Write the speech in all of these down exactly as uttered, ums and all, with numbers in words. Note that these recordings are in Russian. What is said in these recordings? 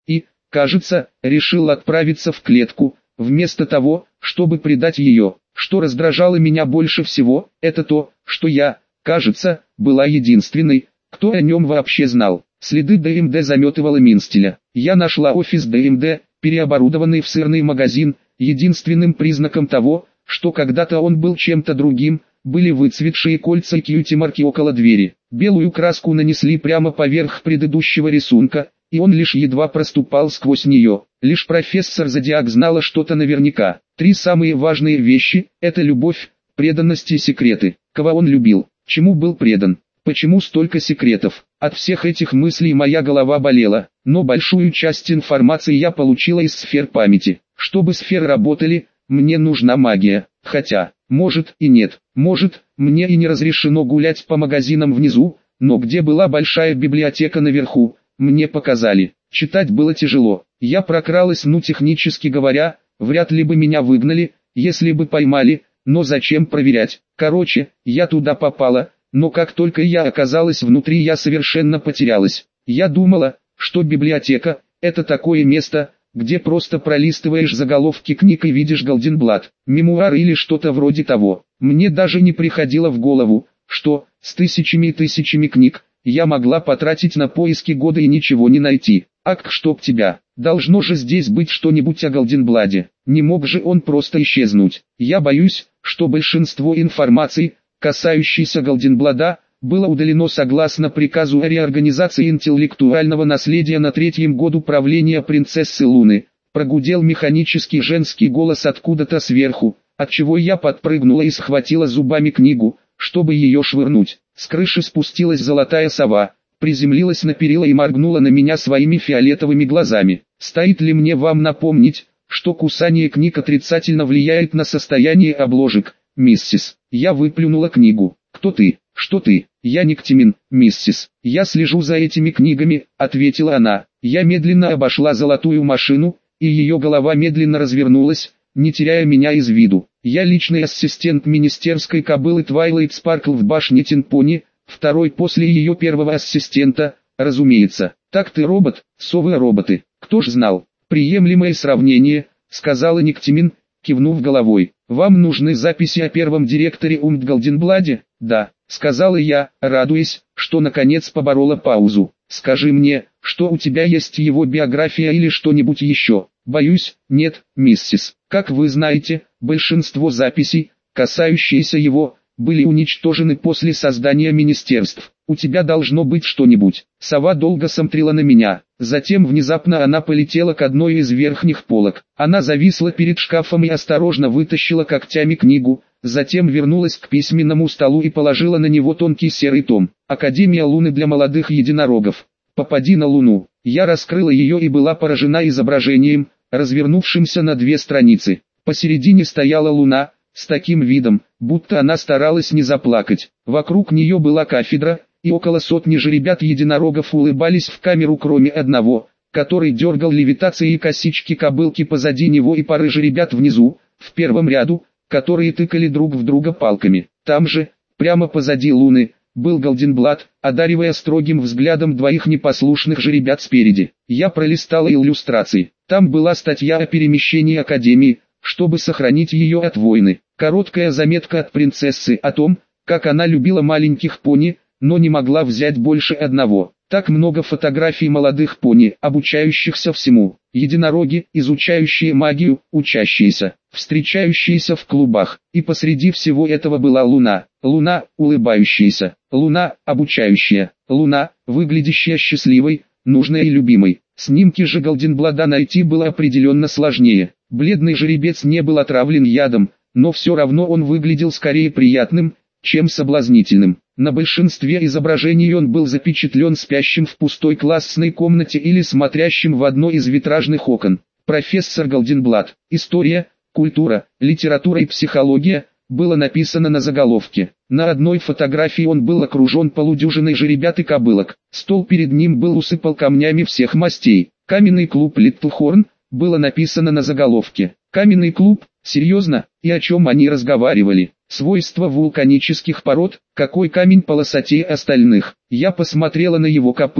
и, кажется, решил отправиться в клетку, вместо того, чтобы предать ее. Что раздражало меня больше всего, это то, что я, кажется, была единственной, кто о нем вообще знал. Следы ДМД заметывало Минстеля. Я нашла офис ДМД, переоборудованный в сырный магазин. Единственным признаком того, что когда-то он был чем-то другим, были выцветшие кольца и кьюти-марки около двери. Белую краску нанесли прямо поверх предыдущего рисунка, и он лишь едва проступал сквозь нее. Лишь профессор Зодиак знала что-то наверняка. Три самые важные вещи – это любовь, преданность и секреты. Кого он любил, чему был предан, почему столько секретов. От всех этих мыслей моя голова болела, но большую часть информации я получила из сфер памяти. Чтобы сферы работали, мне нужна магия. Хотя, может и нет, может, мне и не разрешено гулять по магазинам внизу, но где была большая библиотека наверху, мне показали. Читать было тяжело. Я прокралась, ну технически говоря, вряд ли бы меня выгнали, если бы поймали, но зачем проверять? Короче, я туда попала, но как только я оказалась внутри, я совершенно потерялась. Я думала, что библиотека – это такое место, где просто пролистываешь заголовки книг и видишь Голденблат, мемуары или что-то вроде того. Мне даже не приходило в голову, что, с тысячами и тысячами книг, я могла потратить на поиски года и ничего не найти. Ак, чтоб тебя, должно же здесь быть что-нибудь о Голденбладе. Не мог же он просто исчезнуть. Я боюсь, что большинство информации, касающейся Голденблада, было удалено согласно приказу о реорганизации интеллектуального наследия на третьем году правления принцессы Луны. Прогудел механический женский голос откуда-то сверху, отчего я подпрыгнула и схватила зубами книгу, чтобы ее швырнуть. С крыши спустилась золотая сова, приземлилась на перила и моргнула на меня своими фиолетовыми глазами. Стоит ли мне вам напомнить, что кусание книг отрицательно влияет на состояние обложек, миссис? Я выплюнула книгу. Кто ты? Что ты? Я Никтимин, миссис. Я слежу за этими книгами, ответила она. Я медленно обошла золотую машину, и ее голова медленно развернулась, не теряя меня из виду. Я личный ассистент министерской кобылы Твайлайт Спаркл в башне Тинпони, второй после ее первого ассистента, разумеется. Так ты робот, совы-роботы. Кто ж знал? Приемлемое сравнение, сказала Никтимин, кивнув головой. Вам нужны записи о первом директоре Умт Голденбладе? Да, сказала я, радуясь, что наконец поборола паузу. Скажи мне, что у тебя есть его биография или что-нибудь еще? Боюсь, нет, миссис. Как вы знаете, большинство записей, касающиеся его, были уничтожены после создания министерств. У тебя должно быть что-нибудь. Сова долго смотрела на меня. Затем внезапно она полетела к одной из верхних полок. Она зависла перед шкафом и осторожно вытащила когтями книгу. Затем вернулась к письменному столу и положила на него тонкий серый том. Академия Луны для молодых единорогов. Попади на Луну. Я раскрыла ее и была поражена изображением, развернувшимся на две страницы. Посередине стояла Луна, с таким видом, будто она старалась не заплакать. Вокруг нее была кафедра, и около сотни жеребят-единорогов улыбались в камеру, кроме одного, который дергал левитацией косички кобылки позади него, и пары жеребят внизу, в первом ряду, которые тыкали друг в друга палками. Там же, прямо позади Луны, был Голденблат, одаривая строгим взглядом двоих непослушных жеребят спереди. Я пролистала иллюстрации. Там была статья о перемещении Академии, чтобы сохранить ее от войны. Короткая заметка от принцессы о том, как она любила маленьких пони, но не могла взять больше одного. Так много фотографий молодых пони, обучающихся всему. Единороги, изучающие магию, учащиеся, встречающиеся в клубах. И посреди всего этого была Луна. Луна, улыбающаяся. Луна, обучающая. Луна, выглядящая счастливой, нужной и любимой. Снимки же Голденблада найти было определенно сложнее. Бледный жеребец не был отравлен ядом, но все равно он выглядел скорее приятным, чем соблазнительным. На большинстве изображений он был запечатлен спящим в пустой классной комнате или смотрящим в одно из витражных окон. Профессор Голденблат. История, культура, литература и психология, было написано на заголовке. На одной фотографии он был окружен полудюжиной жеребят и кобылок. Стол перед ним был усыпал камнями всех мастей. Каменный клуб Литтлхорн, было написано на заголовке. Каменный клуб, серьезно, и о чем они разговаривали? Свойства вулканических пород, какой камень полосатее остальных. Я посмотрела на его копыта,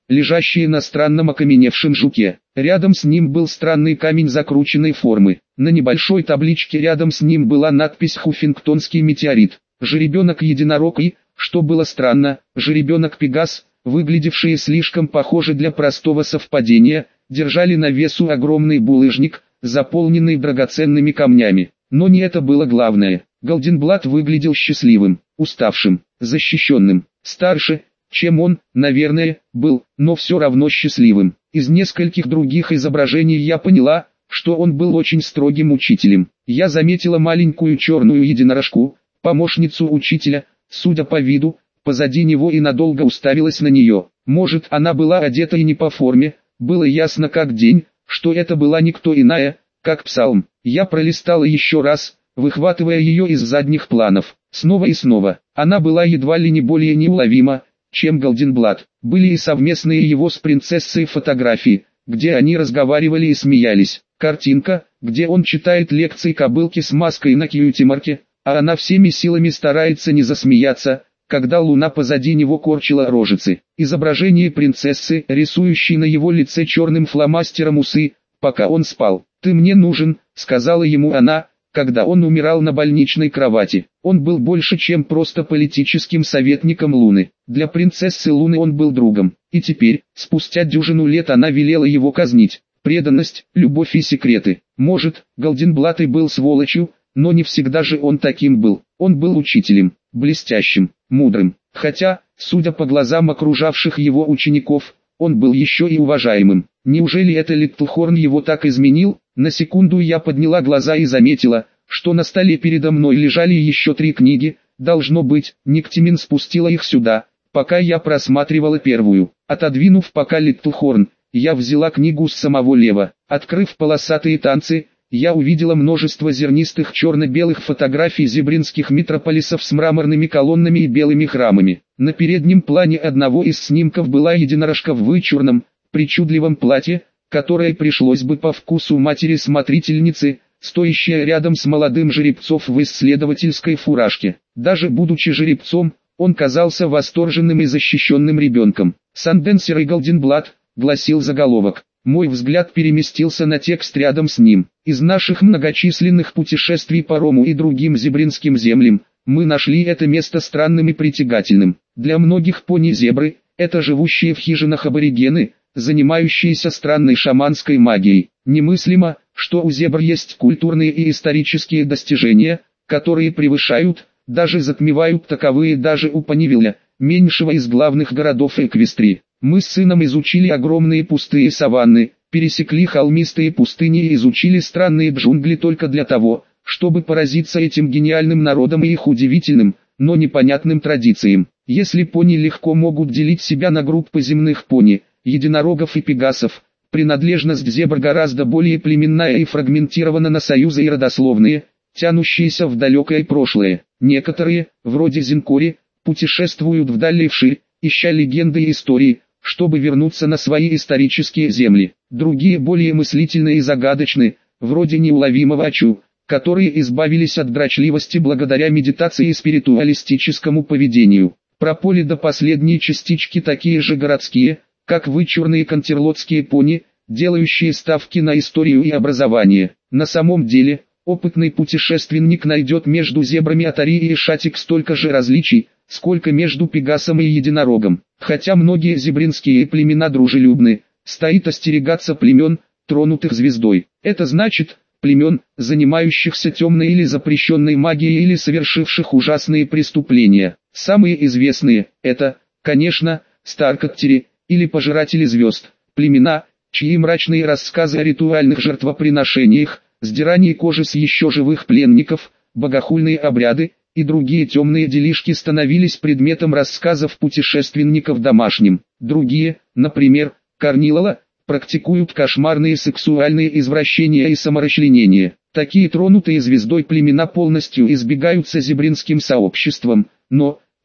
лежащие на странном окаменевшем жуке. Рядом с ним был странный камень закрученной формы. На небольшой табличке рядом с ним была надпись «Хуффингтонский метеорит». Жеребенок-единорог и, что было странно, жеребенок-пегас, выглядевшие слишком похоже для простого совпадения, держали на весу огромный булыжник, заполненный драгоценными камнями. Но не это было главное. Голденблат выглядел счастливым, уставшим, защищенным, старше, чем он, наверное, был, но все равно счастливым. Из нескольких других изображений я поняла, что он был очень строгим учителем. Я заметила маленькую черную единорожку, помощницу учителя, судя по виду, позади него и надолго уставилась на нее. Может, она была одета и не по форме, было ясно как день, что это была никто иная, как Псалм. Я пролистала еще раз, выхватывая ее из задних планов. Снова и снова. Она была едва ли не более неуловима, чем Голденблат. Были и совместные его с принцессой фотографии, где они разговаривали и смеялись. Картинка, где он читает лекции кобылке с маской на кьюти-марке, а она всеми силами старается не засмеяться, когда луна позади него корчила рожицы. Изображение принцессы, рисующей на его лице черным фломастером усы, пока он спал. «Ты мне нужен», — сказала ему она, когда он умирал на больничной кровати. Он был больше, чем просто политическим советником Луны. Для принцессы Луны он был другом. И теперь, спустя дюжину лет она велела его казнить. Преданность, любовь и секреты. Может, Голденблат и был сволочью, но не всегда же он таким был. Он был учителем, блестящим, мудрым. Хотя, судя по глазам окружавших его учеников, он был еще и уважаемым. Неужели это Литтлхорн его так изменил? На секунду я подняла глаза и заметила, что на столе передо мной лежали еще три книги. Должно быть, Никтимин спустила их сюда, пока я просматривала первую. Отодвинув пока Литтлхорн, я взяла книгу с самого лева. Открыв полосатые танцы, я увидела множество зернистых черно-белых фотографий зебринских метрополисов с мраморными колоннами и белыми храмами. На переднем плане одного из снимков была единорожка в вычурном, причудливом платье, которое пришлось бы по вкусу матери-смотрительницы, стоящая рядом с молодым жеребцом в исследовательской фуражке. Даже будучи жеребцом, он казался восторженным и защищенным ребенком. «Санденсер и Голденблат», — гласил заголовок. Мой взгляд переместился на текст рядом с ним. Из наших многочисленных путешествий по Рому и другим зебринским землям, мы нашли это место странным и притягательным. Для многих пони-зебры, это живущие в хижинах аборигены, занимающиеся странной шаманской магией. Немыслимо, что у зебр есть культурные и исторические достижения, которые превышают, даже затмевают таковые даже у Понивилля, меньшего из главных городов Эквестрии. Мы с сыном изучили огромные пустые саванны, пересекли холмистые пустыни и изучили странные джунгли только для того, чтобы поразиться этим гениальным народом и их удивительным, но непонятным традициям. Если пони легко могут делить себя на группы земных пони, единорогов и пегасов, принадлежность зебр гораздо более племенная и фрагментирована на союзы и родословные, тянущиеся в далекое прошлое. Некоторые, вроде Зинкори, путешествуют вдаль и вширь, ища легенды и истории, чтобы вернуться на свои исторические земли. Другие более мыслительные и загадочные, вроде неуловимого Ачу, которые избавились от дрочливости благодаря медитации и спиритуалистическому поведению. Прополи до последней частички такие же городские, как вычурные кантерлотские пони, делающие ставки на историю и образование. На самом деле, опытный путешественник найдет между зебрами Атари и Шатик столько же различий, сколько между пегасом и единорогом. Хотя многие зебринские племена дружелюбны, стоит остерегаться племен, тронутых звездой. Это значит, племен, занимающихся темной или запрещенной магией или совершивших ужасные преступления. Самые известные – это, конечно, Старкоттери, или пожиратели звезд, племена, чьи мрачные рассказы о ритуальных жертвоприношениях, сдирании кожи с еще живых пленников, богохульные обряды и другие темные делишки становились предметом рассказов путешественников домашним. Другие, например, Корнилола, практикуют кошмарные сексуальные извращения и саморасчленение. Такие тронутые звездой племена полностью избегаются зебринским сообществом, но,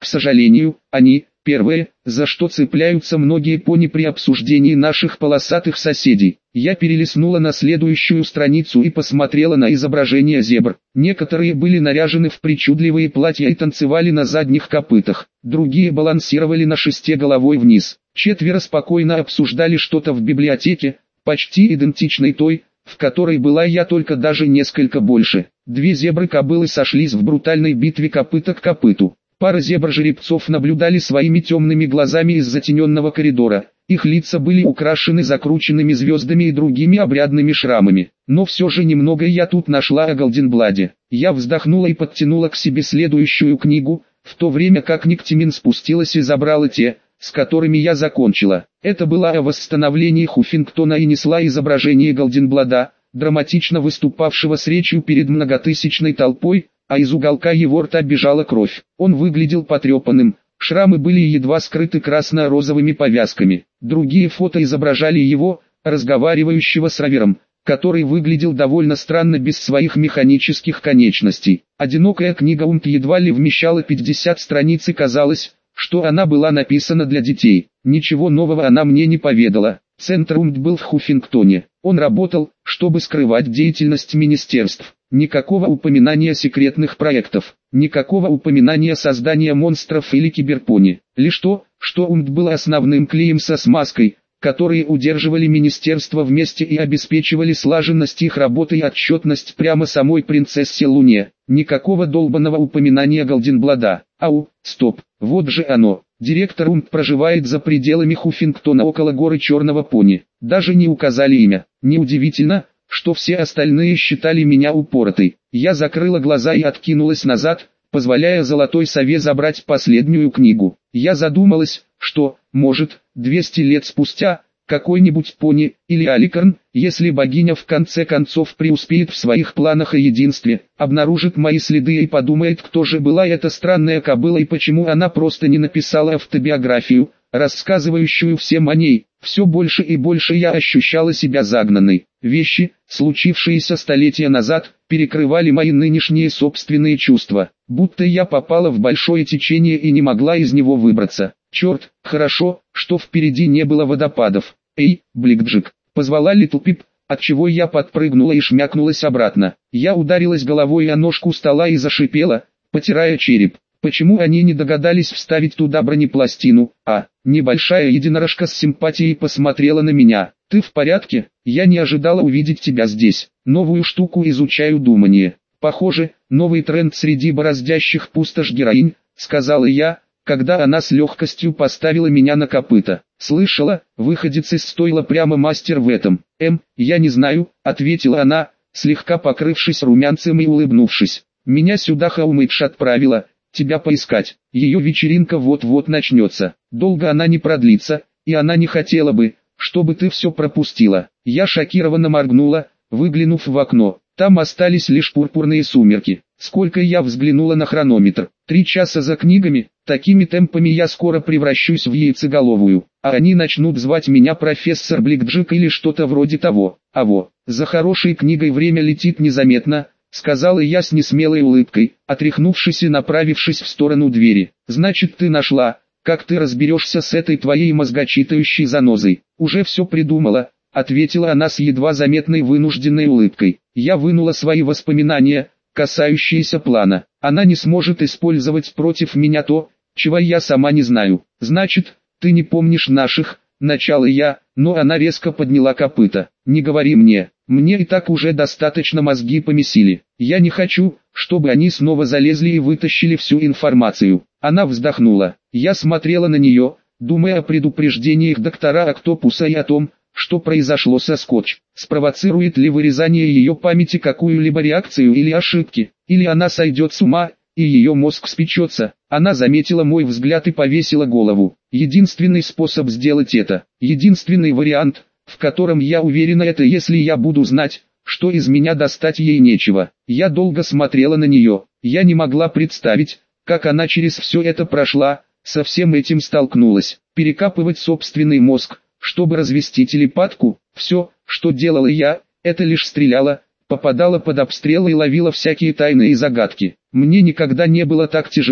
К сожалению, они, первые, за что цепляются многие пони при обсуждении наших полосатых соседей. Я перелистнула на следующую страницу и посмотрела на изображения зебр. Некоторые были наряжены в причудливые платья и танцевали на задних копытах, другие балансировали на шесте головой вниз. Четверо спокойно обсуждали что-то в библиотеке, почти идентичной той, в которой была я, только даже несколько больше. Две зебры-кобылы сошлись в брутальной битве копыта к копыту. Пара зебр-жеребцов наблюдали своими темными глазами из затененного коридора. Их лица были украшены закрученными звездами и другими обрядными шрамами. Но все же немного я тут нашла о Голденбладе. Я вздохнула и подтянула к себе следующую книгу, в то время как Никтимин спустилась и забрала те, с которыми я закончила. Это была о восстановлении Хуффингтона и несла изображение Голденблада, драматично выступавшего с речью перед многотысячной толпой, а из уголка его рта бежала кровь. Он выглядел потрепанным, шрамы были едва скрыты красно-розовыми повязками. Другие фото изображали его, разговаривающего с Равером, который выглядел довольно странно без своих механических конечностей. Одинокая книга Умт едва ли вмещала пятьдесят страниц и казалось, что она была написана для детей. Ничего нового она мне не поведала. Центр Умт был в Хуффингтоне. Он работал, чтобы скрывать деятельность министерств. Никакого упоминания секретных проектов, никакого упоминания создания монстров или киберпони. Лишь то, что Умт был основным клеем со смазкой, которые удерживали министерство вместе и обеспечивали слаженность их работы и отчетность прямо самой принцессе Луне. Никакого долбанного упоминания Голденблада. Ау, стоп, вот же оно. Директор Умт проживает за пределами Хуффингтона около горы Черного Пони. Даже не указали имя. Неудивительно, что все остальные считали меня упоротой. Я закрыла глаза и откинулась назад, позволяя золотой сове забрать последнюю книгу. Я задумалась, что, может, двести лет спустя, какой-нибудь пони, или аликорн, если богиня в конце концов преуспеет в своих планах о единстве, обнаружит мои следы и подумает, кто же была эта странная кобыла и почему она просто не написала автобиографию, рассказывающую всем о ней. Все больше и больше я ощущала себя загнанной. Вещи, случившиеся столетия назад, перекрывали мои нынешние собственные чувства, будто я попала в большое течение и не могла из него выбраться. Черт, хорошо, что впереди не было водопадов. Эй, Бликджик, позвала Литл Пип, отчего я подпрыгнула и шмякнулась обратно. Я ударилась головой о ножку стола и зашипела, потирая череп. Почему они не догадались вставить туда бронепластину? А, небольшая единорожка с симпатией посмотрела на меня. Ты в порядке? Я не ожидала увидеть тебя здесь. Новую штуку изучаю думание. Похоже, новый тренд среди бороздящих пустошь героинь, сказала я, когда она с легкостью поставила меня на копыта. Слышала, выходец из стойла прямо мастер в этом. Эм, я не знаю, ответила она, слегка покрывшись румянцем и улыбнувшись. Меня сюда Хаумэйдж отправила, тебя поискать. Ее вечеринка вот-вот начнется. Долго она не продлится, и она не хотела бы, чтобы ты все пропустила. Я шокированно моргнула, выглянув в окно. Там остались лишь пурпурные сумерки. Сколько я взглянула на хронометр. Три часа за книгами. Такими темпами я скоро превращусь в яйцеголовую. А они начнут звать меня профессор Бликджик или что-то вроде того. А во, за хорошей книгой время летит незаметно, сказала я с несмелой улыбкой, отряхнувшись и направившись в сторону двери. Значит, ты нашла, как ты разберешься с этой твоей мозгочитающей занозой. Уже все придумала, ответила она с едва заметной вынужденной улыбкой. Я вынула свои воспоминания, касающиеся плана. Она не сможет использовать против меня то, чего я сама не знаю. Значит, ты не помнишь наших, начала я, но она резко подняла копыта. Не говори мне, мне и так уже достаточно мозги помесили. Я не хочу, чтобы они снова залезли и вытащили всю информацию. Она вздохнула. Я смотрела на нее, думая о предупреждениях доктора Октопуса и о том, что произошло со Скотч. Спровоцирует ли вырезание ее памяти какую-либо реакцию или ошибки, или она сойдет с ума, и ее мозг спечется. Она заметила мой взгляд и повесила голову. Единственный способ сделать это, единственный вариант, в котором я уверена, это если я буду знать, что из меня достать ей нечего. Я долго смотрела на нее. Я не могла представить, как она через все это прошла, со всем этим столкнулась. Перекапывать собственный мозг, чтобы развести телепатку. Все, что делала я, это лишь стреляла, попадала под обстрел и ловила всякие тайны и загадки. Мне никогда не было так тяжело,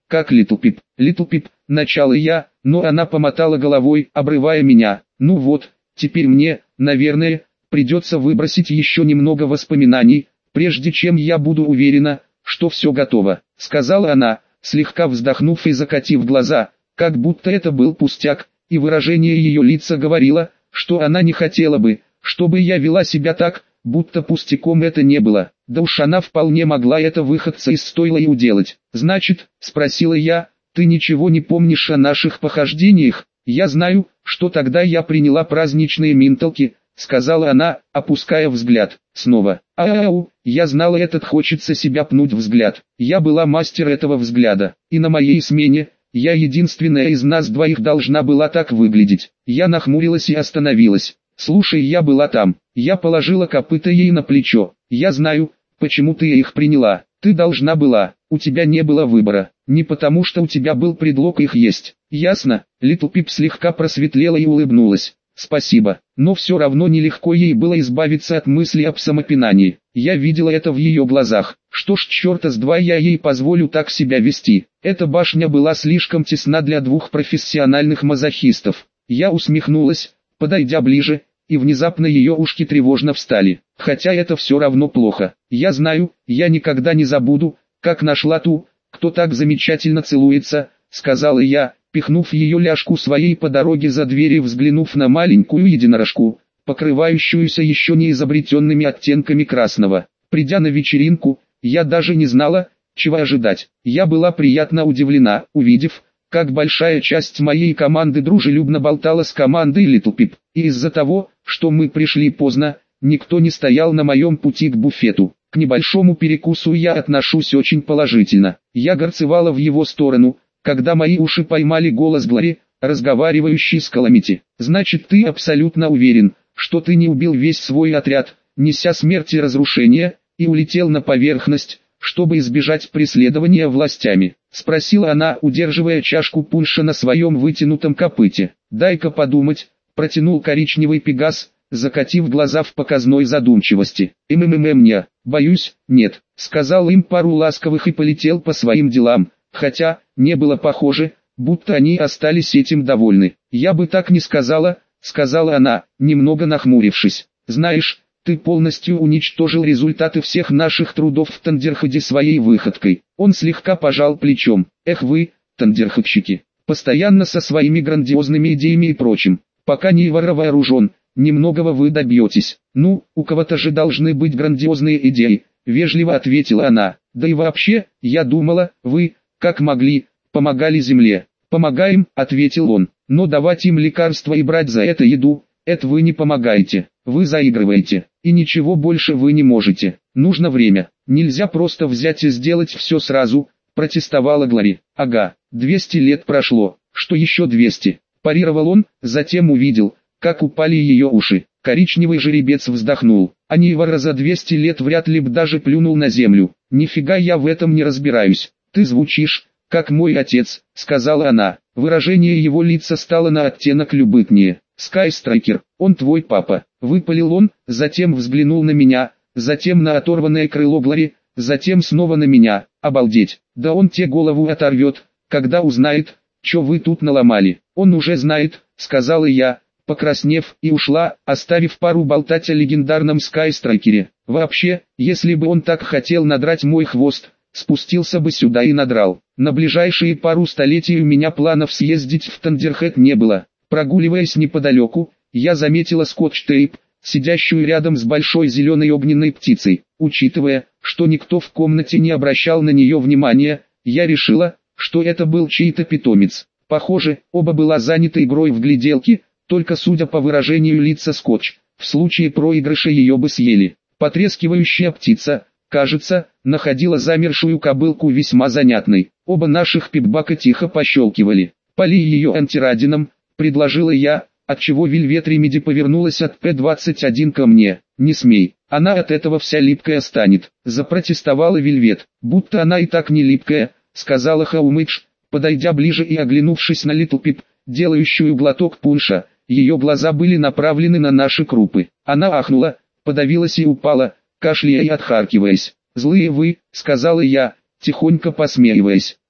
как Little Pip. Little Pip, начала я, но она помотала головой, обрывая меня. Ну вот, теперь мне, наверное, придется выбросить еще немного воспоминаний, прежде чем я буду уверена, что все готово, сказала она, слегка вздохнув и закатив глаза, как будто это был пустяк, и выражение ее лица говорило, что она не хотела бы, чтобы я вела себя так, будто пустяком это не было. Да уж она вполне могла это выходца из стойла и уделать. «Значит, — спросила я, — ты ничего не помнишь о наших похождениях? Я знаю, что тогда я приняла праздничные минталки, — сказала она, опуская взгляд. Снова. Ау, я знала, этот хочется себя пнуть взгляд. Я была мастер этого взгляда, и на моей смене, я единственная из нас двоих должна была так выглядеть. Я нахмурилась и остановилась. Слушай, я была там. Я положила копыта ей на плечо. Я знаю, почему ты их приняла. Ты должна была. У тебя не было выбора. Не потому что у тебя был предлог их есть. Ясно? Little Pip слегка просветлела и улыбнулась. Спасибо. Но все равно нелегко ей было избавиться от мысли об самопинании. Я видела это в ее глазах. Что ж, черта с два я ей позволю так себя вести. Эта башня была слишком тесна для двух профессиональных мазохистов. Я усмехнулась, подойдя ближе, и внезапно ее ушки тревожно встали. Хотя это все равно плохо. Я знаю, я никогда не забуду, как нашла ту, кто так замечательно целуется, сказала я, пихнув ее ляжку своей по дороге за дверь и взглянув на маленькую единорожку, покрывающуюся еще не изобретенными оттенками красного. Придя на вечеринку, я даже не знала, чего ожидать. Я была приятно удивлена, увидев, как большая часть моей команды дружелюбно болтала с командой Little Pip. И из-за того, что мы пришли поздно, никто не стоял на моем пути к буфету. К небольшому перекусу я отношусь очень положительно. Я горцевала в его сторону, когда мои уши поймали голос Глори, разговаривающий с Каламити. «Значит, ты абсолютно уверен, что ты не убил весь свой отряд, неся смерть и разрушение, и улетел на поверхность, чтобы избежать преследования властями?» — спросила она, удерживая чашку пунша на своем вытянутом копыте. «Дай-ка подумать», — протянул коричневый пегас, закатив глаза в показной задумчивости. «Ммм, не, боюсь, нет», — сказал им пару ласковых и полетел по своим делам. Хотя, не было похоже, будто они остались этим довольны. «Я бы так не сказала», — сказала она, немного нахмурившись. «Знаешь, ты полностью уничтожил результаты всех наших трудов в Тандерходе своей выходкой». Он слегка пожал плечом. «Эх вы, тандерходщики, постоянно со своими грандиозными идеями и прочим. Пока не вооружен, немногого вы добьетесь». «Ну, у кого-то же должны быть грандиозные идеи», — вежливо ответила она. «Да и вообще, я думала, вы, как могли, помогали земле». «Помогаем», — ответил он, — «но давать им лекарства и брать за это еду, это вы не помогаете, вы заигрываете, и ничего больше вы не можете. Нужно время, нельзя просто взять и сделать все сразу», — протестовала Глори. «Ага, двести лет прошло, что еще двести?» — парировал он, затем увидел, как упали ее уши. Коричневый жеребец вздохнул. «А Нейвара за двести лет вряд ли б даже плюнул на землю. Нифига я в этом не разбираюсь. Ты звучишь, как мой отец», — сказала она. Выражение его лица стало на оттенок любопытнее. «Скайстрайкер, он твой папа», — выпалил он, затем взглянул на меня, затем на оторванное крыло Глори, затем снова на меня. «Обалдеть, да он те голову оторвет, когда узнает, что вы тут наломали». «Он уже знает», — сказала я, покраснев, и ушла, оставив пару болтать о легендарном Скайстрайкере. Вообще, если бы он так хотел надрать мой хвост, спустился бы сюда и надрал. На ближайшие пару столетий у меня планов съездить в Тандерхед не было. Прогуливаясь неподалеку, я заметила скотч-тейп, сидящую рядом с большой зеленой огненной птицей. Учитывая, что никто в комнате не обращал на нее внимания, я решила, что это был чей-то питомец. Похоже, оба была заняты игрой в гляделки, только судя по выражению лица скотч, в случае проигрыша ее бы съели. Потрескивающая птица, кажется, находила замершую кобылку весьма занятной. Оба наших пипбака тихо пощелкивали. «Полей ее антирадином», — предложила я, отчего Вельвет Ремеди повернулась от П двадцать один ко мне. «Не смей, она от этого вся липкая станет», — запротестовала Вельвет. «Будто она и так не липкая», — сказала Хаумыдж, подойдя ближе и оглянувшись на Little Pip, делающую глоток пунша. Ее глаза были направлены на наши крупы. Она ахнула, подавилась и упала, кашляя и отхаркиваясь. «Злые вы», — сказала я, тихонько посмеиваясь.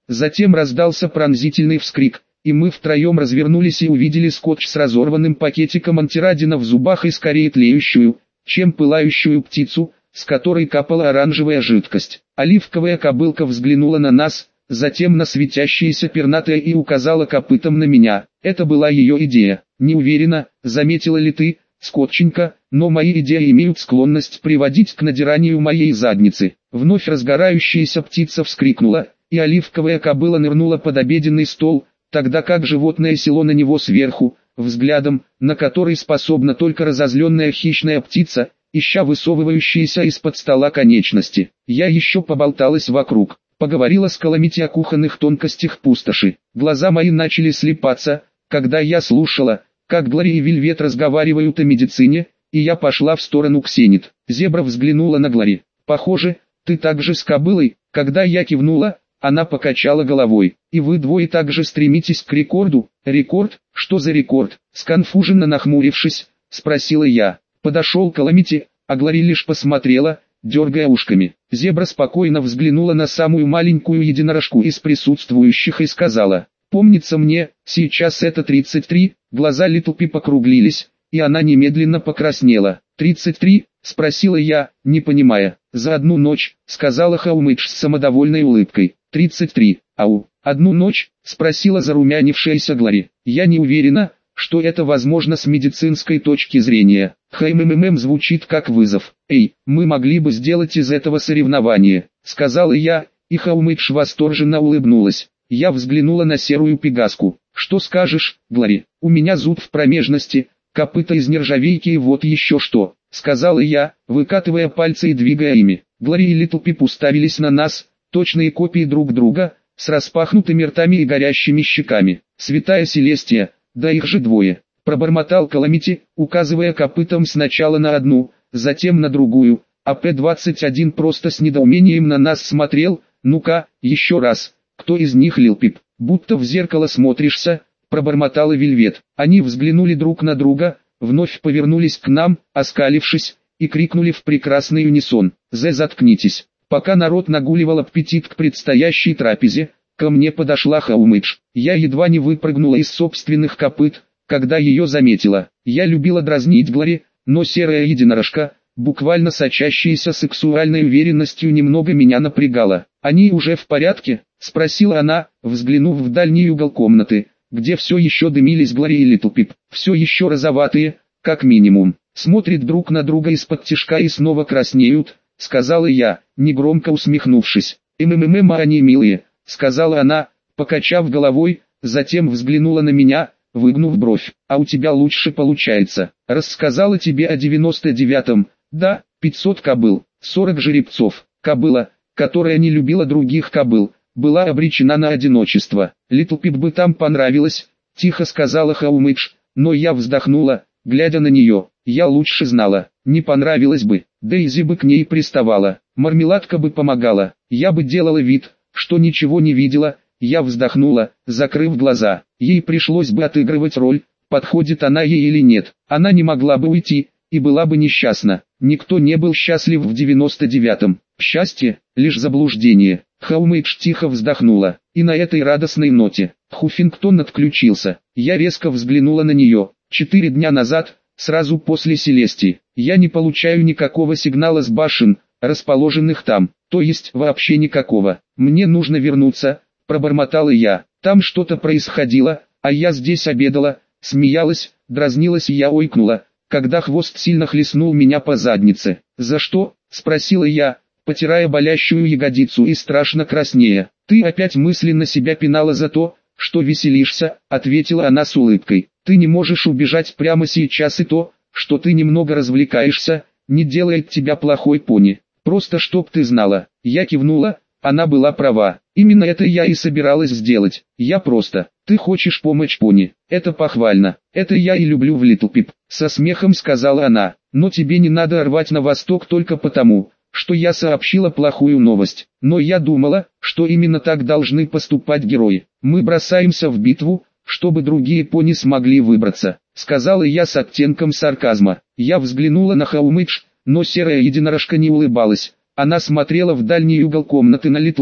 Затем раздался пронзительный вскрик, и мы втроем развернулись и увидели скотч с разорванным пакетиком антирадина в зубах и скорее тлеющую, чем пылающую птицу, с которой капала оранжевая жидкость. Оливковая кобылка взглянула на нас, затем на светящееся пернатое и указала копытом на меня. Это была ее идея. Не уверена, заметила ли ты, скотченька, но мои идеи имеют склонность приводить к надиранию моей задницы. Вновь разгорающаяся птица вскрикнула, и оливковая кобыла нырнула под обеденный стол, тогда как животное село на него сверху, взглядом, на который способна только разозленная хищная птица, ища высовывающиеся из-под стола конечности. Я еще поболталась вокруг, поговорила с Каламити о кухонных тонкостях пустоши. Глаза мои начали слепаться, когда я слушала, как Глори и Вельвет разговаривают о медицине, и я пошла в сторону Ксенит. Зебра взглянула на Глори. «Похоже, ты также с кобылой». Когда я кивнула, она покачала головой. «И вы двое также стремитесь к рекорду?» «Рекорд? Что за рекорд?» Сконфуженно нахмурившись, спросила я. Подошел Каламити, а Глори лишь посмотрела, дергая ушками. Зебра спокойно взглянула на самую маленькую единорожку из присутствующих и сказала: «Помнится мне, сейчас это тридцать три», глаза Литл Пип округлились, и она немедленно покраснела. «тридцать три?» — спросила я, не понимая. «За одну ночь», — сказала Хаумидж с самодовольной улыбкой. «тридцать три, ау, одну ночь?» — спросила зарумянившаяся Глори. «Я не уверена, что это возможно с медицинской точки зрения. ХМММ звучит как вызов. Эй, мы могли бы сделать из этого соревнование», — сказала я, и Хаумидж восторженно улыбнулась. Я взглянула на серую пегаску. «Что скажешь, Глори? У меня зуб в промежности, копыта из нержавейки и вот еще что», — сказала я, выкатывая пальцы и двигая ими. Глори и Литл Пип уставились на нас, точные копии друг друга, с распахнутыми ртами и горящими щеками. «Святая Селестия, да их же двое», — пробормотал Каламити, указывая копытом сначала на одну, затем на другую, а П двадцать один просто с недоумением на нас смотрел. «Ну-ка, еще раз, кто из них Лил Пип?» «Будто в зеркало смотришься», — пробормотала Вельвет. Они взглянули друг на друга, вновь повернулись к нам, оскалившись, и крикнули в прекрасный унисон: «Зе, заткнитесь!» Пока народ нагуливал аппетит к предстоящей трапезе, ко мне подошла Хаумидж. Я едва не выпрыгнула из собственных копыт, когда ее заметила. Я любила дразнить Глори, но серая единорожка, буквально сочащаяся сексуальной уверенностью, немного меня напрягала. «Они уже в порядке?» — спросила она, взглянув в дальний угол комнаты, где все еще дымились Глори и Литл Пип. «Все еще розоватые, как минимум. Смотрят друг на друга из-под тишка и снова краснеют», — сказала я, негромко усмехнувшись. «МММ, они милые», — сказала она, покачав головой, затем взглянула на меня, выгнув бровь. «А у тебя лучше получается. Рассказала тебе о девяносто девятом, да, пятьсот кобыл, сорок жеребцов. Кобыла, которая не любила других кобыл, была обречена на одиночество. Литл Пип бы там понравилось», — тихо сказала Хаумидж, но я вздохнула, глядя на нее. Я лучше знала, не понравилось бы, Дейзи бы к ней приставала, мармеладка бы помогала, я бы делала вид, что ничего не видела. Я вздохнула, закрыв глаза. Ей пришлось бы отыгрывать роль, подходит она ей или нет. Она не могла бы уйти, и была бы несчастна. Никто не был счастлив в девяносто девятом. Счастье — лишь заблуждение. Хаумидж тихо вздохнула, и на этой радостной ноте Хуффингтон отключился. Я резко взглянула на нее. Четыре дня назад, сразу после Селестии, я не получаю никакого сигнала с башен, расположенных там, то есть вообще никакого. Мне нужно вернуться, пробормотала я. Там что-то происходило, а я здесь обедала, смеялась, дразнилась, и я ойкнула, когда хвост сильно хлестнул меня по заднице. «За что?» — спросила я, потирая болящую ягодицу и страшно краснея. «Ты опять мысленно себя пинала за то, что веселишься», — ответила она с улыбкой. «Ты не можешь убежать прямо сейчас, и то, что ты немного развлекаешься, не делает тебя плохой пони. Просто чтоб ты знала». Я кивнула, она была права. Именно это я и собиралась сделать. Я просто... «Ты хочешь помочь пони, это похвально, это я и люблю в Литл Пип», — со смехом сказала она. «Но тебе не надо рвать на восток только потому, что я сообщила плохую новость. Но я думала, что именно так должны поступать герои. Мы бросаемся в битву, чтобы другие пони смогли выбраться», — сказала я с оттенком сарказма. Я взглянула на Хаумидж, но серая единорожка не улыбалась. Она смотрела в дальний угол комнаты на Литл Пип,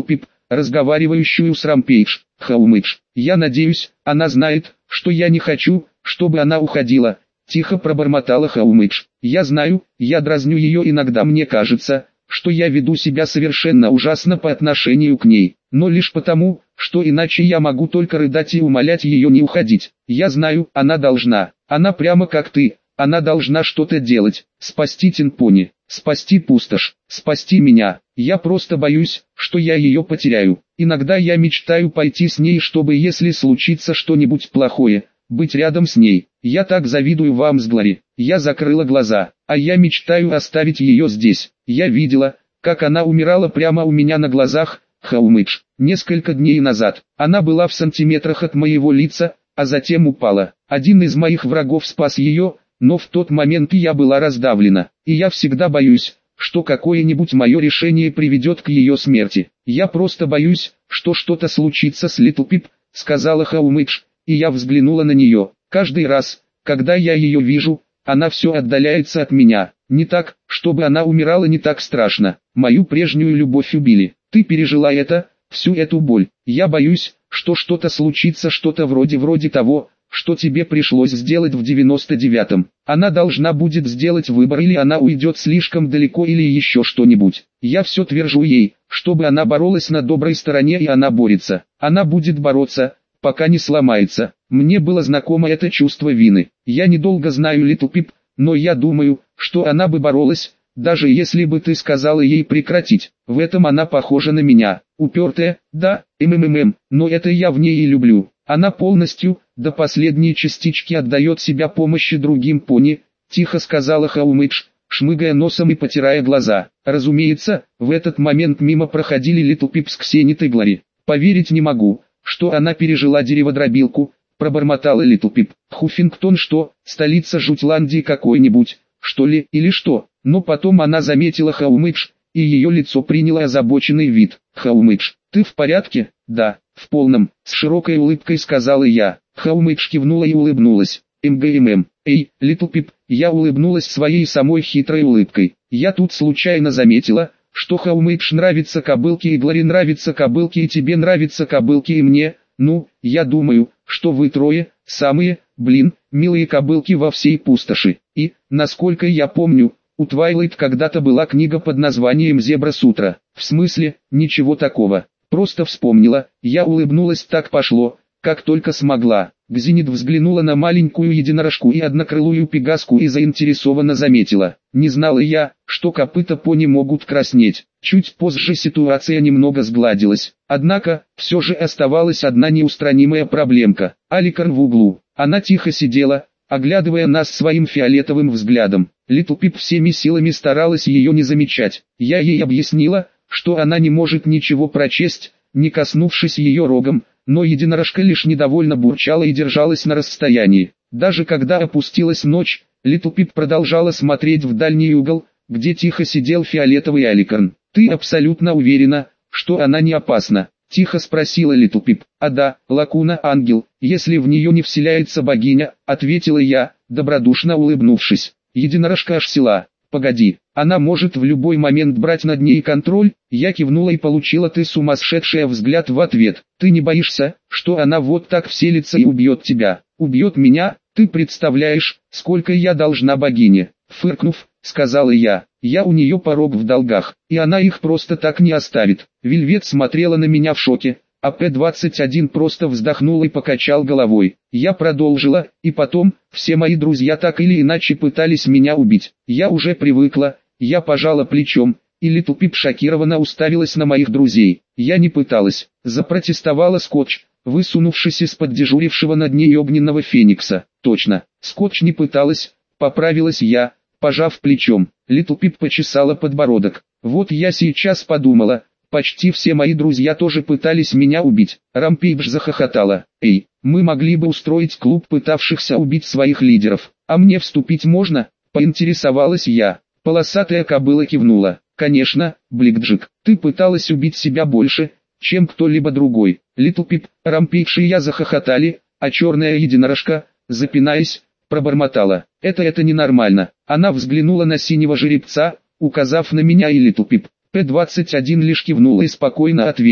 разговаривающую с Рампейдж. Хаумэдж. Я надеюсь, она знает, что я не хочу, чтобы она уходила. Тихо пробормотала Хаумэдж. Я знаю, я дразню ее иногда, мне кажется, что я веду себя совершенно ужасно по отношению к ней, но лишь потому, что иначе я могу только рыдать и умолять ее не уходить. Я знаю, она должна, она прямо как ты, она должна что-то делать, спасти Тинпони, спасти пустошь, спасти меня. Я просто боюсь, что я ее потеряю. Иногда я мечтаю пойти с ней, чтобы, если случится что-нибудь плохое, быть рядом с ней. Я так завидую вам с Глори. Я закрыла глаза, а я мечтаю оставить ее здесь. Я видела, как она умирала прямо у меня на глазах. Хаумэдж. Несколько дней назад, она была в сантиметрах от моего лица, а затем упала. Один из моих врагов спас ее, но в тот момент я была раздавлена, и я всегда боюсь, что какое-нибудь мое решение приведет к ее смерти. Я просто боюсь, что что-то случится с Литл Пип, сказала Хаумэдж, и я взглянула на нее. Каждый раз, когда я ее вижу, она все отдаляется от меня. Не так, чтобы она умирала, не так страшно. Мою прежнюю любовь убили. Ты пережила это, всю эту боль. Я боюсь, что что-то случится, что-то вроде вроде того, что тебе пришлось сделать в девяносто девятом. Она должна будет сделать выбор, или она уйдет слишком далеко, или еще что-нибудь. Я все твержу ей, чтобы она боролась на доброй стороне, и она борется. Она будет бороться, пока не сломается. Мне было знакомо это чувство вины. Я недолго знаю Литл Пип, но я думаю, что она бы боролась, даже если бы ты сказала ей прекратить. В этом она похожа на меня. Упертая, да, ммм, но это я в ней и люблю. Она полностью, до последней частички отдает себя помощи другим пони, тихо сказала Хаумэдж, шмыгая носом и потирая глаза. Разумеется, в этот момент мимо проходили Литл Пип с Ксенит и Глори. Поверить не могу, что она пережила дереводробилку, пробормотала Литл Пип. Хуффингтон что, столица Жутландии какой-нибудь, что ли, или что? Но потом она заметила Хаумэдж, и ее лицо приняло озабоченный вид. Хаумэдж, ты в порядке? Да, в полном, с широкой улыбкой сказала я. Хаумэдж кивнула и улыбнулась. МГММ. Эй, Литл Пип, я улыбнулась своей самой хитрой улыбкой. Я тут случайно заметила, что Хаумэдж нравится кобылки, и Глори нравится кобылки, и тебе нравятся кобылки, и мне. Ну, я думаю, что вы трое, самые, блин, милые кобылки во всей пустоши. И, насколько я помню, у Твайлайт когда-то была книга под названием «Зебра Сутра». В смысле, ничего такого. Просто вспомнила, я улыбнулась, так пошло, как только смогла. Ксенит взглянула на маленькую единорожку и однокрылую пегаску и заинтересованно заметила. Не знала я, что копыта пони могут краснеть. Чуть позже ситуация немного сгладилась. Однако, все же оставалась одна неустранимая проблемка. Аликарн в углу. Она тихо сидела, оглядывая нас своим фиолетовым взглядом. Литл Пип всеми силами старалась ее не замечать. Я ей объяснила, что она не может ничего прочесть, не коснувшись ее рогом, но единорожка лишь недовольно бурчала и держалась на расстоянии. Даже когда опустилась ночь, Литл Пип продолжала смотреть в дальний угол, где тихо сидел фиолетовый Аликарн. «Ты абсолютно уверена, что она не опасна?» — тихо спросила Литл Пип. «А да, Лакуна ангел, если в нее не вселяется богиня», — ответила я, добродушно улыбнувшись. Единорожка аж села. «Погоди, она может в любой момент брать над ней контроль?» Я кивнула и получила «ты сумасшедшая» взгляд в ответ. «Ты не боишься, что она вот так вселится и убьет тебя?» «Убьет меня? Ты представляешь, сколько я должна богине?» Фыркнув, сказала я. «Я у нее порог в долгах, и она их просто так не оставит». Вельвет смотрела на меня в шоке, а П двадцать один просто вздохнул и покачал головой. Я продолжила, и потом, все мои друзья так или иначе пытались меня убить. Я уже привыкла, я пожала плечом, и Литл Пип шокированно уставилась на моих друзей. Я не пыталась, запротестовала Скотч, высунувшись из-под дежурившего над ней огненного феникса. Точно, Скотч не пыталась, поправилась я, пожав плечом. Литл Пип почесала подбородок. Вот я сейчас подумала, почти все мои друзья тоже пытались меня убить. Рампейдж захохотала. Эй, мы могли бы устроить клуб пытавшихся убить своих лидеров. А мне вступить можно? Поинтересовалась я. Полосатая кобыла кивнула. Конечно, Бликджик, ты пыталась убить себя больше, чем кто-либо другой. Литл Пип, Рампейдж и я захохотали, а черная единорожка, запинаясь, пробормотала. Это это ненормально. Она взглянула на синего жеребца, указав на меня и Литл Пип. П двадцать один лишь кивнул и спокойно ответил.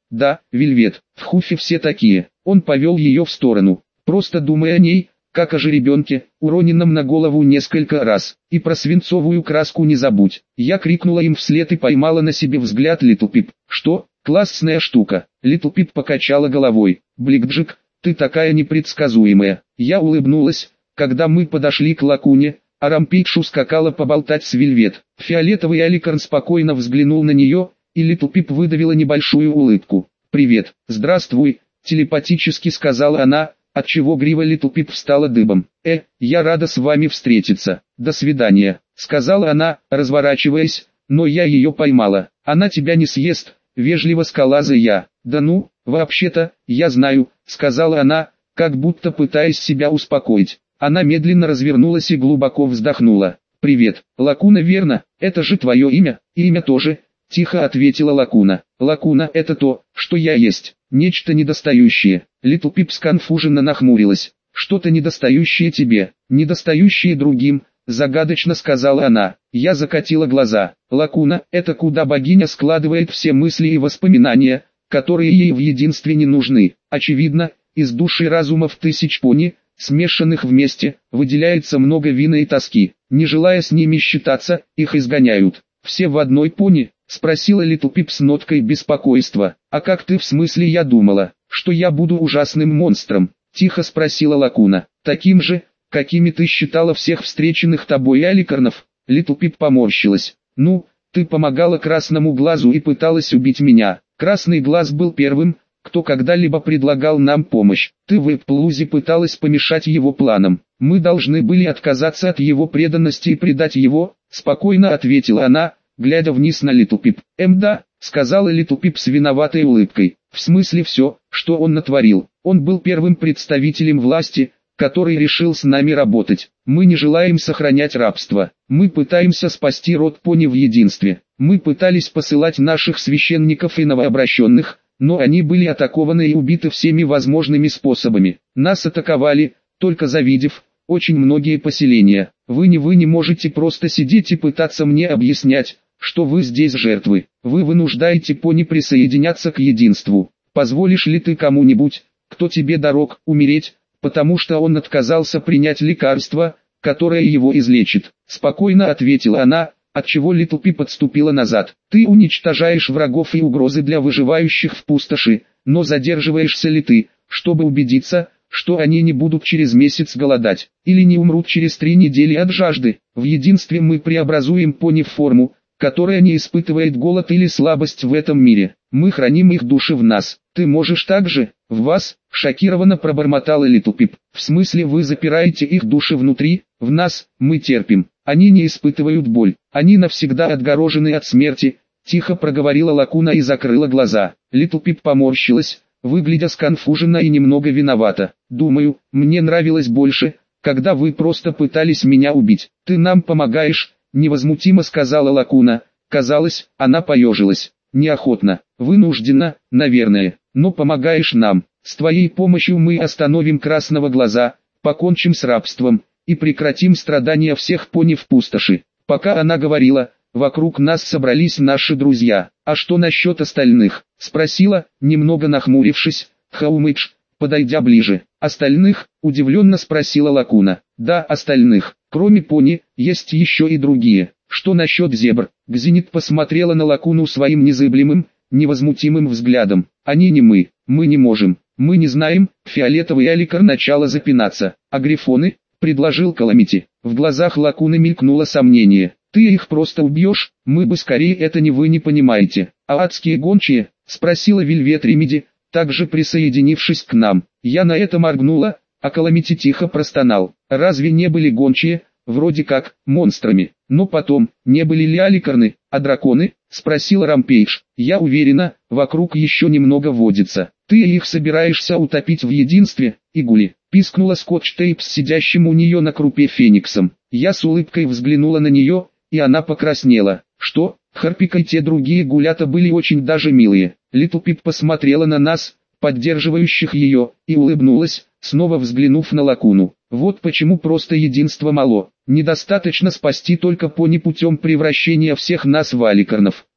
Да, Вельвет, в Хуфе все такие. Он повел ее в сторону, просто думая о ней, как о жеребенке, уроненном на голову несколько раз. И про свинцовую краску не забудь. Я крикнула им вслед и поймала на себе взгляд Литл Пип. Что? Классная штука. Литл Пип покачала головой. Бликджик, ты такая непредсказуемая. Я улыбнулась, когда мы подошли к лакуне, а Рампейдж ускакала поболтать с Вельвет. Фиолетовый Аликорн спокойно взглянул на нее, и Литл Пип выдавила небольшую улыбку. «Привет, здравствуй», телепатически сказала она, отчего грива Литл Пип встала дыбом. «Э, я рада с вами встретиться. До свидания», сказала она, разворачиваясь, но я ее поймала. «Она тебя не съест», вежливо сказала я. «Да ну, вообще-то, я знаю», сказала она, как будто пытаясь себя успокоить. Она медленно развернулась и глубоко вздохнула. «Привет, Лакуна, верно? Это же твое имя?» «Имя тоже», тихо ответила Лакуна. «Лакуна — это то, что я есть, нечто недостающее». Литл Пип сконфуженно нахмурилась. «Что-то недостающее тебе, недостающее другим», загадочно сказала она. Я закатила глаза. Лакуна — это куда богиня складывает все мысли и воспоминания, которые ей в единстве не нужны. Очевидно, из души разумов тысяч пони, смешанных вместе, выделяется много вины и тоски. Не желая с ними считаться, их изгоняют. «Все в одной пони?» — спросила Литл Пип с ноткой беспокойства. «А как ты в смысле? Я думала, что я буду ужасным монстром», — тихо спросила Лакуна. «Таким же, какими ты считала всех встреченных тобой аликорнов?» Литл Пип поморщилась. «Ну, ты помогала Красному Глазу и пыталась убить меня. Красный Глаз был первым, кто когда-либо предлагал нам помощь. Ты в Эпплузе пыталась помешать его планам. Мы должны были отказаться от его преданности и предать его», — спокойно ответила она, глядя вниз на Литл Пип. «Эм да», — сказала Литл Пип с виноватой улыбкой. «В смысле все, что он натворил. Он был первым представителем власти, который решил с нами работать. Мы не желаем сохранять рабство. Мы пытаемся спасти род пони в единстве. Мы пытались посылать наших священников и новообращенных, но они были атакованы и убиты всеми возможными способами. Нас атаковали, только завидев, очень многие поселения. Вы не вы не можете просто сидеть и пытаться мне объяснять, что вы здесь жертвы. Вы вынуждаете пони присоединяться к единству. Позволишь ли ты кому-нибудь, кто тебе дорог, умереть, потому что он отказался принять лекарство, которое его излечит?» Спокойно ответила она, отчего Литл Пип отступила назад. «Ты уничтожаешь врагов и угрозы для выживающих в пустоши, но задерживаешься ли ты, чтобы убедиться, что они не будут через месяц голодать, или не умрут через три недели от жажды? В единстве мы преобразуем пони в форму, которая не испытывает голод или слабость в этом мире. Мы храним их души в нас. Ты можешь так же, в вас?» Шокированно пробормотала Литл Пип. «В смысле вы запираете их души внутри? В нас, мы терпим. Они не испытывают боль. Они навсегда отгорожены от смерти», тихо проговорила Лакуна и закрыла глаза. Литл Пип поморщилась, выглядя сконфуженно и немного виновата. «Думаю, мне нравилось больше, когда вы просто пытались меня убить. Ты нам помогаешь», невозмутимо сказала Лакуна. Казалось, она поежилась. «Неохотно, вынуждена, наверное, но помогаешь нам. С твоей помощью мы остановим Красного Глаза, покончим с рабством и прекратим страдания всех пони в пустоши». Пока она говорила, вокруг нас собрались наши друзья. «А что насчет остальных?» — спросила, немного нахмурившись, Хаумэйдж, подойдя ближе. «Остальных?» — удивленно спросила Лакуна. «Да, остальных. Кроме пони, есть еще и другие. Что насчет зебр?» Гзинит посмотрела на Лакуну своим незыблемым, невозмутимым взглядом. «Они не мы, мы не можем, мы не знаем». Фиолетовый Аликорн начала запинаться. «А грифоны?» — предложил Каламити. В глазах Лакуны мелькнуло сомнение. «Ты их просто убьешь? Мы бы скорее это не вы не понимаете». «А адские гончие?» — спросила Вельвет Ремеди, также присоединившись к нам. Я на это моргнула, а Каламити тихо простонал. «Разве не были гончие, вроде как, монстрами? Но потом, не были ли аликорны, а драконы?» — спросил Рампейдж. «Я уверена, вокруг еще немного водится. Ты их собираешься утопить в единстве, Игули?» — пискнула Скотч-Тейп с сидящим у нее на крупе фениксом. Я с улыбкой взглянула на нее, и она покраснела. «Что?» Харпик и те другие гулята были очень даже милые. Литл Пип посмотрела на нас, поддерживающих ее, и улыбнулась, снова взглянув на Лакуну. «Вот почему просто единства мало. Недостаточно спасти только пони путем превращения всех нас в аликорнов.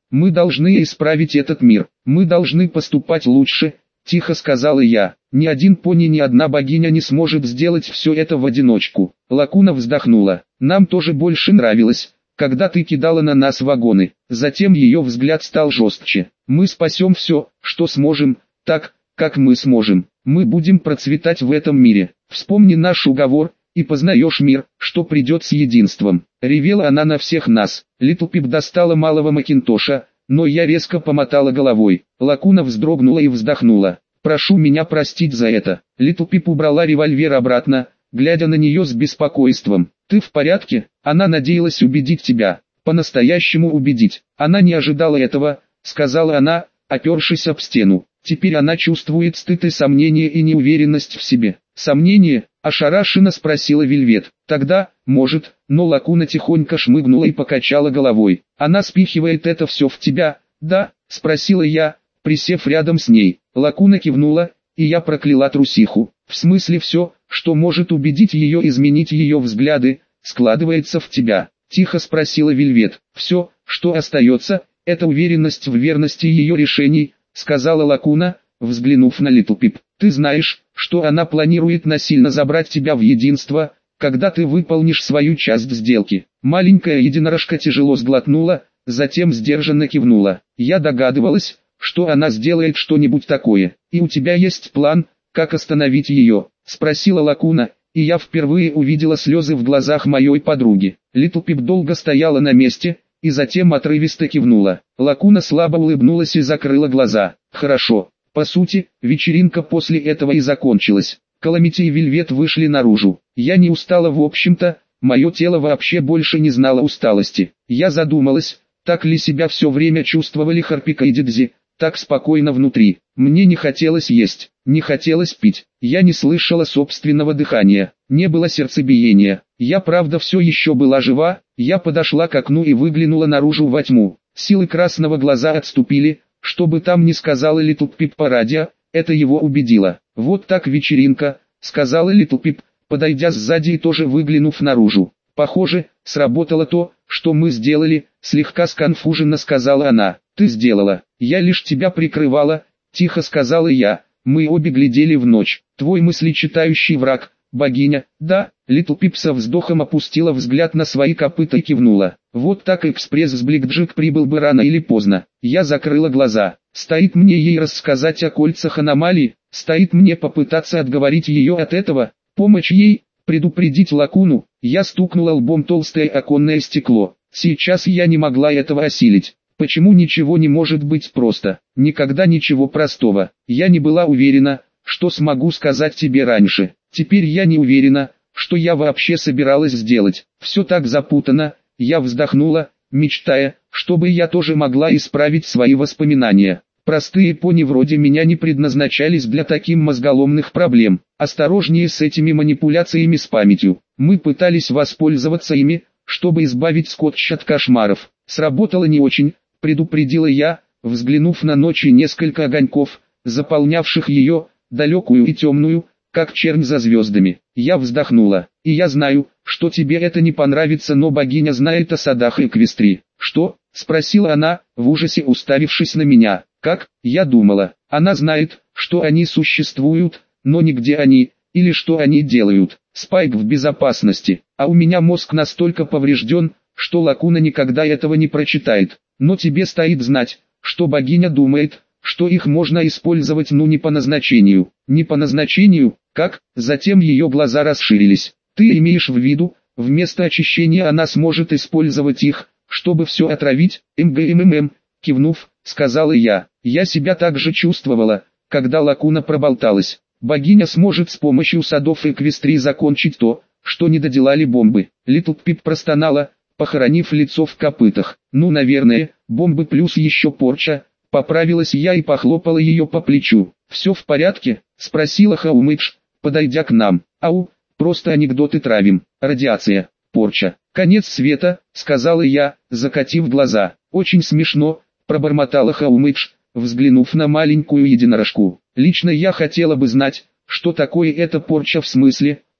Мы должны исправить этот мир. Мы должны поступать лучше, тихо сказала я. Ни один пони, ни одна богиня не сможет сделать все это в одиночку. Лакуна вздохнула. Нам тоже больше нравилось, когда ты кидала на нас вагоны. Затем ее взгляд стал жестче. Мы спасем все, что сможем, так, как мы сможем. Мы будем процветать в этом мире. Вспомни наш уговор, и познаешь мир, что придет с единством. Ревела она на всех нас. Литл Пип достала малого Макинтоша, но я резко помотала головой. Лакуна вздрогнула и вздохнула. Прошу меня простить за это. Литл Пип убрала револьвер обратно, глядя на нее с беспокойством. Ты в порядке? Она надеялась убедить тебя. По-настоящему убедить. Она не ожидала этого, сказала она, опершись об стену. Теперь она чувствует стыд и сомнение и неуверенность в себе. Сомнение? Ошарашенно спросила Вельвет. Тогда, может, но Лакуна тихонько шмыгнула и покачала головой. Она спихивает это все в тебя, да? Спросила я, присев рядом с ней. Лакуна кивнула, и я прокляла трусиху. В смысле все, что может убедить ее изменить ее взгляды, складывается в тебя. Тихо спросила Вельвет. Все, что остается, это уверенность в верности ее решений, сказала Лакуна, взглянув на Литл Пип. Ты знаешь, что она планирует насильно забрать тебя в единство, когда ты выполнишь свою часть сделки. Маленькая единорожка тяжело сглотнула, затем сдержанно кивнула. Я догадывалась, что она сделает что-нибудь такое. И у тебя есть план, как остановить ее? Спросила Лакуна, и я впервые увидела слезы в глазах моей подруги. Литл Пип долго стояла на месте, и затем отрывисто кивнула. Лакуна слабо улыбнулась и закрыла глаза. Хорошо. По сути, вечеринка после этого и закончилась. Каламити и Вельвет вышли наружу. Я не устала в общем-то, мое тело вообще больше не знало усталости. Я задумалась, так ли себя все время чувствовали Харпика и Дидзи, так спокойно внутри. Мне не хотелось есть, не хотелось пить. Я не слышала собственного дыхания, не было сердцебиения. Я правда все еще была жива. Я подошла к окну и выглянула наружу во тьму. Силы красного глаза отступили. Что бы там ни сказала Литл Пип по радио, это его убедило. «Вот так вечеринка», — сказала Литл Пип, подойдя сзади и тоже выглянув наружу. «Похоже, сработало то, что мы сделали», — слегка сконфуженно сказала она. «Ты сделала, я лишь тебя прикрывала», — тихо сказала я. Мы обе глядели в ночь. «Твой мыслечитающий враг, богиня, да?» Литл Пип со вздохом опустила взгляд на свои копыта и кивнула. «Вот так экспресс с Бликджик прибыл бы рано или поздно». Я закрыла глаза. Стоит мне ей рассказать о кольцах аномалии, стоит мне попытаться отговорить ее от этого, помочь ей, предупредить Лакуну. Я стукнула лбом толстое оконное стекло. Сейчас я не могла этого осилить. Почему ничего не может быть просто? Никогда ничего простого. Я не была уверена, что смогу сказать тебе раньше. Теперь я не уверена, что я вообще собиралась сделать. Все так запутано. Я вздохнула, мечтая, чтобы я тоже могла исправить свои воспоминания. Простые пони вроде меня не предназначались для таких мозголомных проблем. Осторожнее с этими манипуляциями с памятью. Мы пытались воспользоваться ими, чтобы избавить Скотч от кошмаров. Сработало не очень, предупредила я, взглянув на ночь и несколько огоньков, заполнявших ее, далекую и темную, как чернь за звездами. Я вздохнула. И я знаю, что тебе это не понравится, но богиня знает о садах Эквестрии. Что? Спросила она, в ужасе уставившись на меня. Как? Я думала. Она знает, что они существуют, но не где они, или что они делают. Спайк в безопасности, а у меня мозг настолько поврежден, что Лакуна никогда этого не прочитает. Но тебе стоит знать, что богиня думает, что их можно использовать, ну не по назначению. Не по назначению? Как? Затем ее глаза расширились. Ты имеешь в виду, вместо очищения она сможет использовать их, чтобы все отравить? МГММ, кивнув, сказала я. Я себя так же чувствовала, когда Лакуна проболталась. Богиня сможет с помощью садов Эквестрии закончить то, что не доделали бомбы. Литл Пип простонала, похоронив лицо в копытах. Ну, наверное, бомбы плюс еще порча. Поправилась я и похлопала ее по плечу. «Все в порядке?» – спросила Хаумыдж, подойдя к нам. «Ау, просто анекдоты травим. Радиация, порча, конец света», – сказала я, закатив глаза. «Очень смешно», – пробормотала Хаумыдж, взглянув на маленькую единорожку. «Лично я хотела бы знать, что такое эта порча в смысле», –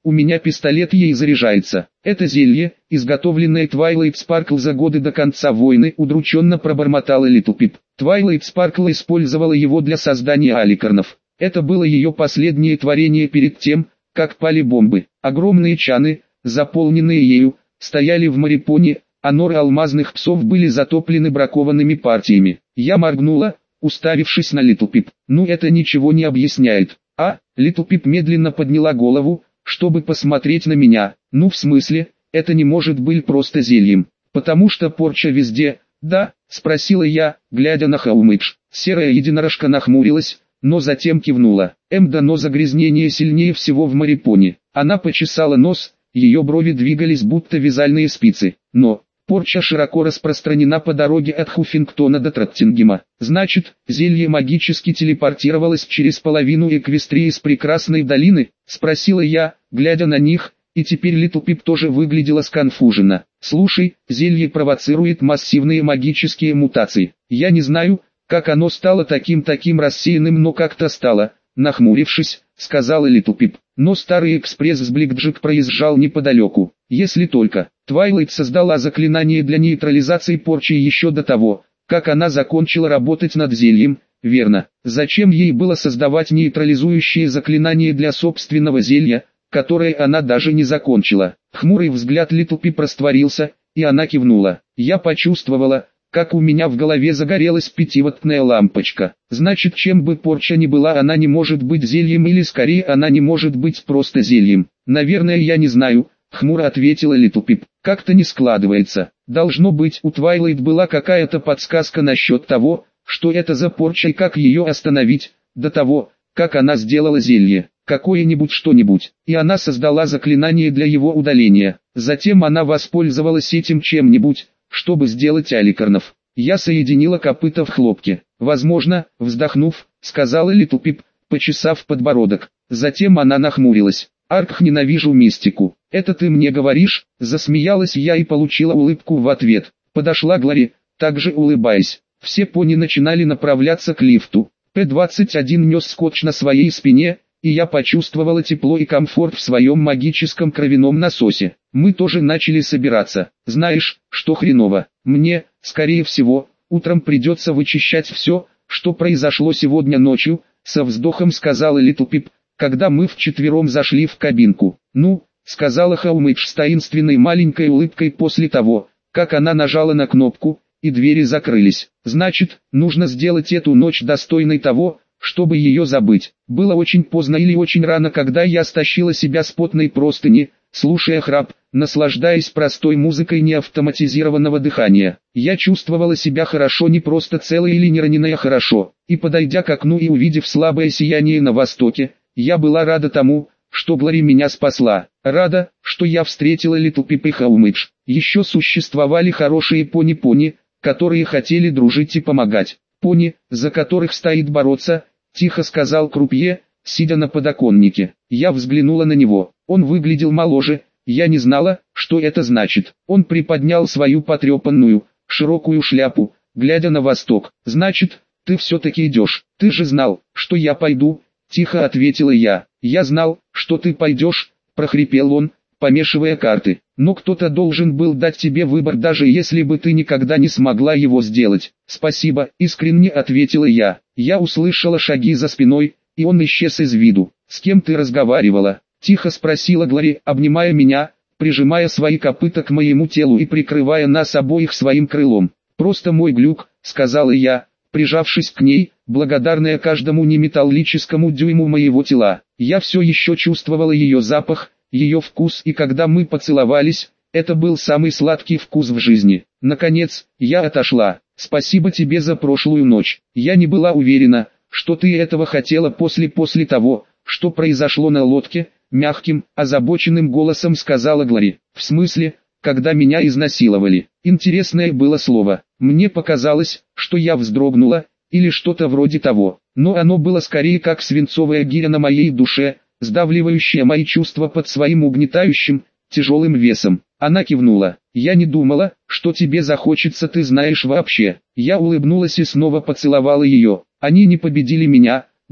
у меня пистолет ей заряжается. Это зелье, изготовленное Twilight Sparkle за годы до конца войны, удрученно пробормотала Литлпип. Twilight Sparkle использовала его для создания аликарнов. Это было ее последнее творение перед тем, как пали бомбы. Огромные чаны, заполненные ею, стояли в Марипоне, а норы алмазных псов были затоплены бракованными партиями. Я моргнула, уставившись на Литлпип. Ну это ничего не объясняет. А, Литлпип медленно подняла голову, чтобы посмотреть на меня. Ну в смысле, это не может быть просто зельем. Потому что порча везде, да? Спросила я, глядя на Хаумэйдж. Серая единорожка нахмурилась, но затем кивнула. Эм да но загрязнение сильнее всего в Марипоне. Она почесала нос, ее брови двигались будто вязальные спицы. Но, порча широко распространена по дороге от Хуффингтона до Траттингема. Значит, зелье магически телепортировалось через половину Эквестрии с прекрасной долины? Спросила я, глядя на них, и теперь Литлпип тоже выглядела сконфуженно. Слушай, зелье провоцирует массивные магические мутации. Я не знаю, как оно стало таким-таким рассеянным, но как-то стало. Нахмурившись, сказала Литлпип. Но старый экспресс с Бликджик проезжал неподалеку. Если только. Твайлайт создала заклинание для нейтрализации порчи еще до того, как она закончила работать над зельем, верно? Зачем ей было создавать нейтрализующие заклинания для собственного зелья, которое она даже не закончила? Хмурый взгляд Литлпип растворился, и она кивнула. Я почувствовала, как у меня в голове загорелась пятиваттная лампочка. Значит, чем бы порча ни была, она не может быть зельем, или скорее она не может быть просто зельем. Наверное, я не знаю, хмуро ответила Литлпип. Как-то не складывается. Должно быть, у Твайлайт была какая-то подсказка насчет того, что это за порча и как ее остановить, до того, как она сделала зелье. Какое-нибудь что-нибудь. И она создала заклинание для его удаления. Затем она воспользовалась этим чем-нибудь, чтобы сделать аликарнов. Я соединила копыта в хлопке. Возможно, вздохнув, сказала Литлпип, почесав подбородок. Затем она нахмурилась. Аркх, ненавижу мистику. Это ты мне говоришь? Засмеялась я и получила улыбку в ответ. Подошла Глори, также улыбаясь. Все пони начинали направляться к лифту. П двадцать один нес скотч на своей спине, и я почувствовала тепло и комфорт в своем магическом кровяном насосе. Мы тоже начали собираться. Знаешь, что хреново? Мне, скорее всего, утром придется вычищать все, что произошло сегодня ночью, со вздохом сказала Литлпип, когда мы вчетвером зашли в кабинку. Ну, сказала Хаумэйдж с таинственной маленькой улыбкой после того, как она нажала на кнопку, и двери закрылись. Значит, нужно сделать эту ночь достойной того, чтобы ее забыть. Было очень поздно или очень рано, когда я стащила себя с потной простыни, слушая храп, наслаждаясь простой музыкой неавтоматизированного дыхания. Я чувствовала себя хорошо, не просто целой или не раненая хорошо, и подойдя к окну и увидев слабое сияние на востоке, я была рада тому, что Глори меня спасла. Рада, что я встретила Литлпип и Хаумэйдж. Еще существовали хорошие пони-пони, которые хотели дружить и помогать. Пони, за которых стоит бороться, тихо сказал крупье, сидя на подоконнике. Я взглянула на него. Он выглядел моложе, я не знала, что это значит. Он приподнял свою потрепанную, широкую шляпу, глядя на восток. Значит, ты все-таки идешь. Ты же знал, что я пойду, тихо ответила я. Я знал, что ты пойдешь, прохрипел он, помешивая карты. Но кто-то должен был дать тебе выбор, даже если бы ты никогда не смогла его сделать. Спасибо, искренне ответила я. Я услышала шаги за спиной, и он исчез из виду. С кем ты разговаривала? Тихо спросила Глори, обнимая меня, прижимая свои копыта к моему телу и прикрывая нас обоих своим крылом. Просто мой глюк, сказала я, прижавшись к ней, благодарная каждому неметаллическому дюйму моего тела. Я все еще чувствовала ее запах, ее вкус, и когда мы поцеловались, это был самый сладкий вкус в жизни. Наконец, я отошла. Спасибо тебе за прошлую ночь. Я не была уверена, что ты этого хотела после после того, что произошло на лодке, мягким, озабоченным голосом сказала Глори. В смысле, когда меня изнасиловали? Интересное было слово. Мне показалось, что я вздрогнула, или что-то вроде того. Но оно было скорее как свинцовая гиря на моей душе, сдавливающая мои чувства под своим угнетающим, тяжелым весом. Она кивнула. Я не думала, что тебе захочется, ты знаешь вообще. Я улыбнулась и снова поцеловала ее. Они не победили меня, Глори.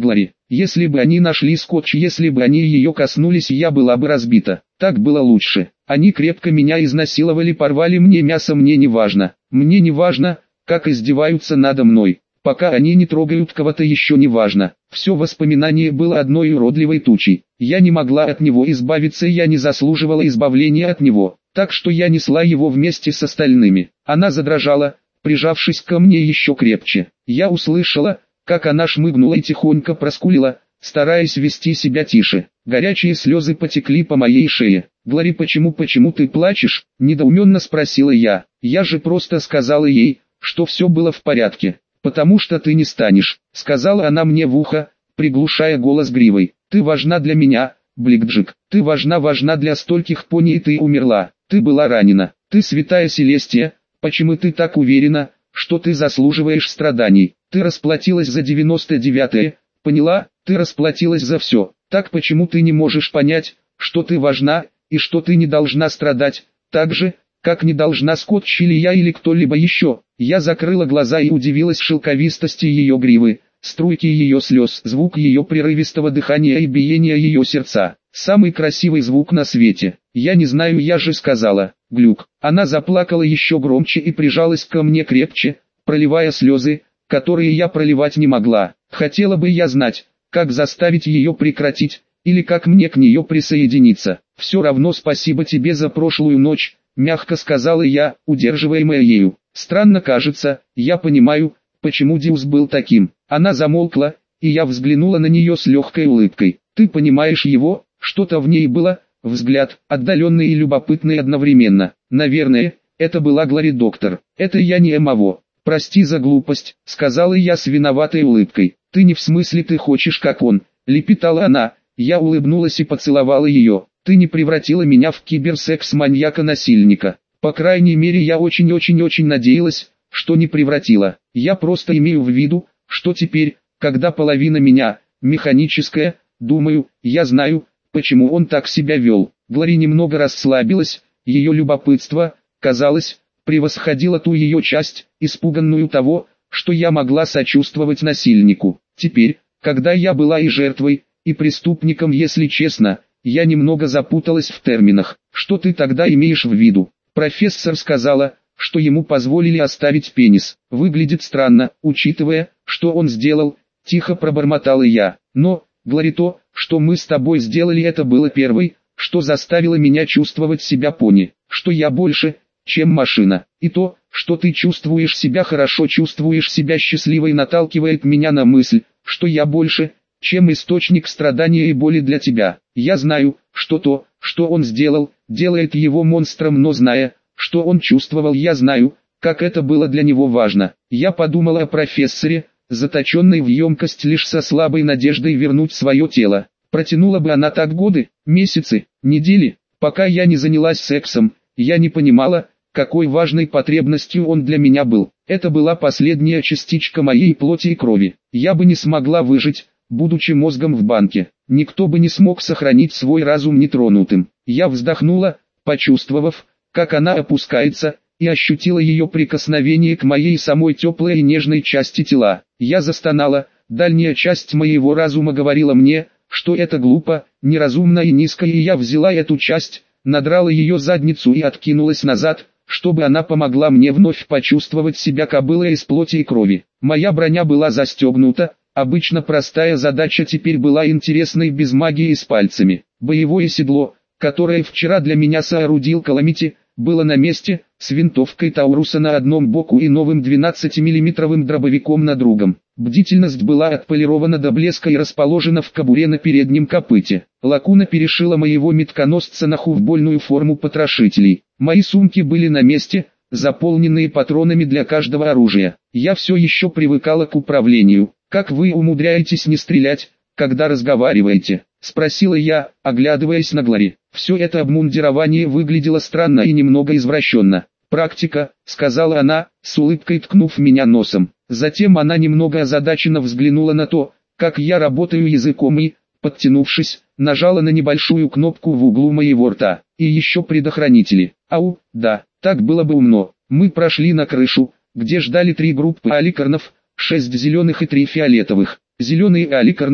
Если бы они нашли скотч, если бы они ее коснулись, я была бы разбита. Так было лучше. Они крепко меня изнасиловали, порвали мне мясо, мне не важно. Мне не важно, как издеваются надо мной. Пока они не трогают кого-то, еще не важно. Все воспоминание было одной уродливой тучей. Я не могла от него избавиться, я не заслуживала избавления от него. Так что я несла его вместе с остальными. Она задрожала, прижавшись ко мне еще крепче. Я услышала, как она шмыгнула и тихонько проскулила, стараясь вести себя тише. Горячие слезы потекли по моей шее. «Глори, почему, почему ты плачешь?» – недоуменно спросила я. Я же просто сказала ей, что все было в порядке. «Потому что ты не станешь», — сказала она мне в ухо, приглушая голос гривой. «Ты важна для меня, Бликджик. Ты важна, важна для стольких пони, и ты умерла. Ты была ранена. Ты святая Селестия. Почему ты так уверена, что ты заслуживаешь страданий? Ты расплатилась за девяносто девятое, поняла? Ты расплатилась за все. Так почему ты не можешь понять, что ты важна, и что ты не должна страдать, так же, как не должна Скотч или я или кто-либо еще?» Я закрыла глаза и удивилась шелковистости ее гривы, струйки ее слез, звук ее прерывистого дыхания и биения ее сердца. Самый красивый звук на свете. Я не знаю, я же сказала. Глюк. Она заплакала еще громче и прижалась ко мне крепче, проливая слезы, которые я проливать не могла. Хотела бы я знать, как заставить ее прекратить, или как мне к нее присоединиться. «Все равно спасибо тебе за прошлую ночь», — мягко сказала я, удерживаемая ею. «Странно кажется, я понимаю, почему Диус был таким». Она замолкла, и я взглянула на нее с легкой улыбкой. «Ты понимаешь его?» Что-то в ней было, взгляд, отдаленный и любопытный одновременно. «Наверное, это была Глори, доктор. Это я не Эмаво. Прости за глупость», — сказала я с виноватой улыбкой. «Ты не в смысле ты хочешь как он», — лепетала она. Я улыбнулась и поцеловала ее. «Ты не превратила меня в киберсекс-маньяка-насильника. По крайней мере, я очень-очень-очень надеялась, что не превратила. Я просто имею в виду, что теперь, когда половина меня, механическая, думаю, я знаю, почему он так себя вел». Глори немного расслабилась, ее любопытство, казалось, превосходило ту ее часть, испуганную того, что я могла сочувствовать насильнику. Теперь, когда я была и жертвой, и преступником, если честно, я немного запуталась в терминах. «Что ты тогда имеешь в виду?» Профессор сказала, что ему позволили оставить пенис. «Выглядит странно, учитывая, что он сделал», — тихо пробормотала я. «Но, Глори, то, что мы с тобой сделали, это было первой, что заставило меня чувствовать себя пони, что я больше, чем машина. И то, что ты чувствуешь себя хорошо, чувствуешь себя счастливой, наталкивает меня на мысль, что я больше, чем источник страдания и боли для тебя. Я знаю, что то, что он сделал, делает его монстром, но зная, что он чувствовал, я знаю, как это было для него важно». Я подумала о профессоре, заточенной в емкость лишь со слабой надеждой вернуть свое тело. Протянула бы она так годы, месяцы, недели, пока я не занялась сексом. Я не понимала, какой важной потребностью он для меня был. Это была последняя частичка моей плоти и крови. Я бы не смогла выжить, будучи мозгом в банке. Никто бы не смог сохранить свой разум нетронутым. Я вздохнула, почувствовав, как она опускается, и ощутила ее прикосновение к моей самой теплой и нежной части тела. Я застонала, дальняя часть моего разума говорила мне, что это глупо, неразумно и низко, и я взяла эту часть, надрала ее задницу и откинулась назад, чтобы она помогла мне вновь почувствовать себя кобылой из плоти и крови. Моя броня была застегнута, обычно простая задача теперь была интересной без магии и с пальцами. Боевое седло, которое вчера для меня соорудил Каламити, было на месте, с винтовкой Тауруса на одном боку и новым двенадцатимиллиметровым дробовиком на другом. Бдительность была отполирована до блеска и расположена в кобуре на переднем копыте. Лакуна перешила моего метконосца на хувбольную форму потрошителей. Мои сумки были на месте, заполненные патронами для каждого оружия. Я все еще привыкала к управлению. «Как вы умудряетесь не стрелять, когда разговариваете?» — спросила я, оглядываясь на Глори. Все это обмундирование выглядело странно и немного извращенно. «Практика», — сказала она, с улыбкой ткнув меня носом. Затем она немного озадаченно взглянула на то, как я работаю языком и, подтянувшись, нажала на небольшую кнопку в углу моего рта. «И еще предохранители». «Ау, да, так было бы умно». Мы прошли на крышу, где ждали три группы аликарнов, шесть зеленых и три фиолетовых. Зеленые аликарны,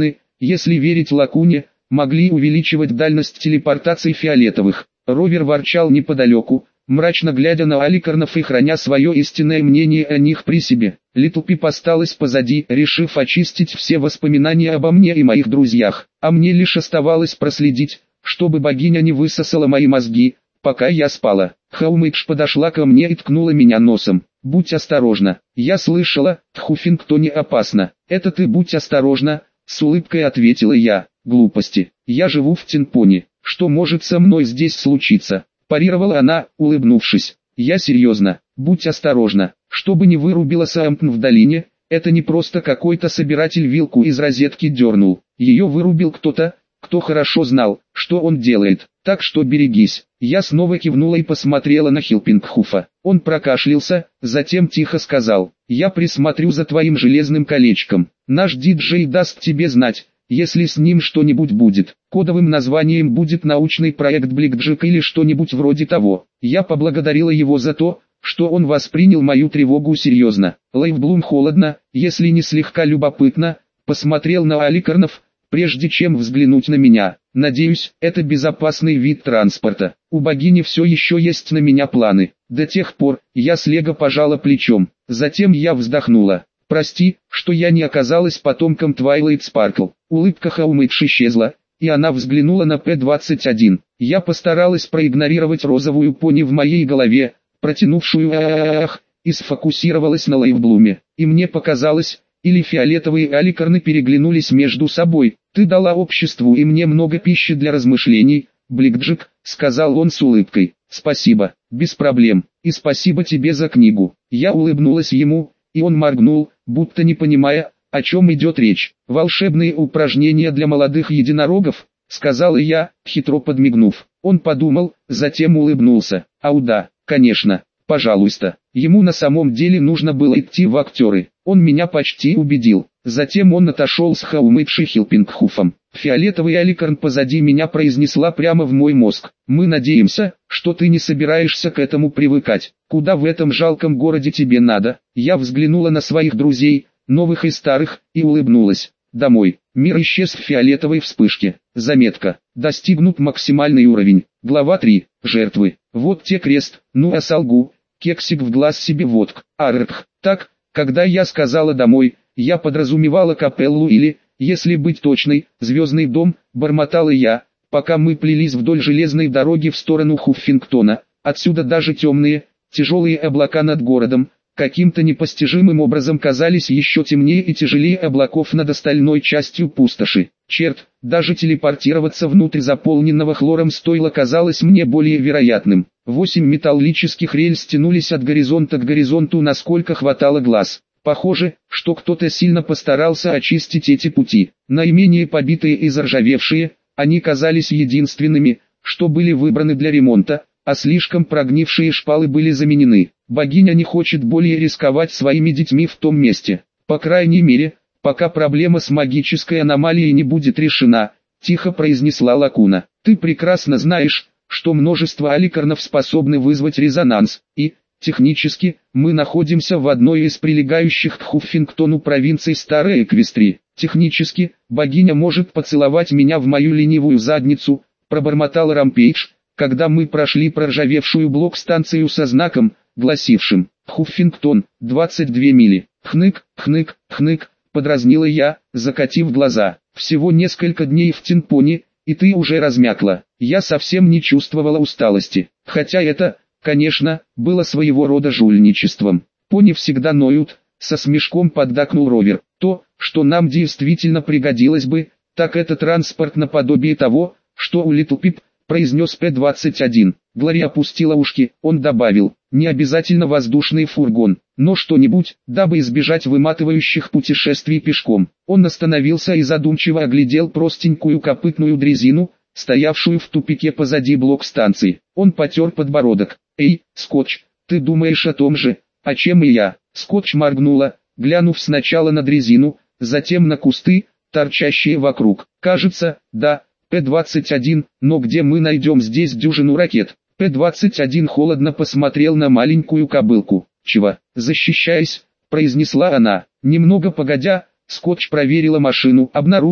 если верить Лакуне, могли увеличивать дальность телепортации фиолетовых. Ровер ворчал неподалеку, мрачно глядя на Аликарнов и храня свое истинное мнение о них при себе. Литл Пип осталась позади, решив очистить все воспоминания обо мне и моих друзьях. А мне лишь оставалось проследить, чтобы богиня не высосала мои мозги, пока я спала. Хаумэйдж подошла ко мне и ткнула меня носом. «Будь осторожна». Я слышала, в Хуффингтоне опасно. «Это ты будь осторожна», с улыбкой ответила я. «Глупости. Я живу в Тинпоне. Что может со мной здесь случиться?» Парировала она, улыбнувшись. «Я серьезно. Будь осторожна. Чтобы не вырубила Саампн в долине, это не просто какой-то собиратель вилку из розетки дернул. Ее вырубил кто-то, кто хорошо знал, что он делает. Так что берегись». Я снова кивнула и посмотрела на Хилпингхуфа. Он прокашлялся, затем тихо сказал: «Я присмотрю за твоим железным колечком. Наш диджей даст тебе знать, если с ним что-нибудь будет. Кодовым названием будет научный проект Бликджик или что-нибудь вроде того». Я поблагодарила его за то, что он воспринял мою тревогу серьезно. Лейвблум холодно, если не слегка любопытно, посмотрел на Аликарнов, прежде чем взглянуть на меня. «Надеюсь, это безопасный вид транспорта. У богини все еще есть на меня планы. До тех пор», я слегка пожала плечом. Затем я вздохнула. «Прости, что я не оказалась потомком Твайлайт Спаркл». Улыбка Хаумэйдж исчезла, и она взглянула на Пэ двадцать один. Я постаралась проигнорировать розовую пони в моей голове, протянувшую «ах», и сфокусировалась на Лейвблуме. И мне показалось, или фиолетовые аликарны переглянулись между собой. «Ты дала обществу и мне много пищи для размышлений, Бликджик», — сказал он с улыбкой. «Спасибо, без проблем, и спасибо тебе за книгу». Я улыбнулась ему, и он моргнул, будто не понимая, о чем идет речь. «Волшебные упражнения для молодых единорогов», — сказала я, хитро подмигнув. Он подумал, затем улыбнулся. «Ау да, конечно, пожалуйста». Ему на самом деле нужно было идти в актеры. Он меня почти убедил. Затем он отошел с Хаумэйдж и Хилпингхуфом. Фиолетовый аликарн позади меня произнесла прямо в мой мозг: «Мы надеемся, что ты не собираешься к этому привыкать. Куда в этом жалком городе тебе надо?» Я взглянула на своих друзей, новых и старых, и улыбнулась. «Домой». Мир исчез в фиолетовой вспышке. Заметка: достигнут максимальный уровень. Глава три. Жертвы. Вот те крест, ну а солгу. Кексик в глаз себе водк. Аррх. Так, когда я сказала «домой», я подразумевала капеллу или, если быть точной, звездный дом, бормотала я, пока мы плелись вдоль железной дороги в сторону Хуффингтона. Отсюда даже темные, тяжелые облака над городом, каким-то непостижимым образом казались еще темнее и тяжелее облаков над остальной частью пустоши. Черт, даже телепортироваться внутрь заполненного хлором стойла казалось мне более вероятным. Восемь металлических рельс тянулись от горизонта к горизонту, насколько хватало глаз. Похоже, что кто-то сильно постарался очистить эти пути. Наименее побитые и заржавевшие, они казались единственными, что были выбраны для ремонта, а слишком прогнившие шпалы были заменены. Богиня не хочет более рисковать своими детьми в том месте. По крайней мере, пока проблема с магической аномалией не будет решена, тихо произнесла Лакуна. «Ты прекрасно знаешь, что множество аликарнов способны вызвать резонанс, и, технически, мы находимся в одной из прилегающих к Хуффингтону провинций Старой Эквестрии. Технически, богиня может поцеловать меня в мою ленивую задницу», пробормотал Рампейдж, когда мы прошли проржавевшую блок-станцию со знаком, гласившим «Хуффингтон, двадцать две мили». «Хнык, хнык, хнык», подразнила я, закатив глаза. «Всего несколько дней в Тинпоне, и ты уже размякла». Я совсем не чувствовала усталости, хотя это, конечно, было своего рода жульничеством. «Пони всегда ноют», со смешком поддакнул Ровер. «То, что нам действительно пригодилось бы, так это транспорт наподобие того, что у Литл Пип», произнес Пэ двадцать один. Глори опустила ушки, он добавил: «Не обязательно воздушный фургон, но что-нибудь, дабы избежать выматывающих путешествий пешком». Он остановился и задумчиво оглядел простенькую копытную дрезину, стоявшую в тупике позади блок-станции. Он потер подбородок. «Эй, Скотч, ты думаешь о том же, о чем и я?» Скотч моргнула, глянув сначала на дрезину, затем на кусты, торчащие вокруг. «Кажется, да, Пэ двадцать один, но где мы найдем здесь дюжину ракет?» Пэ двадцать один холодно посмотрел на маленькую кобылку. «Чего?» «Защищаясь», произнесла она. Немного погодя, Скотч проверила машину, обнаружив,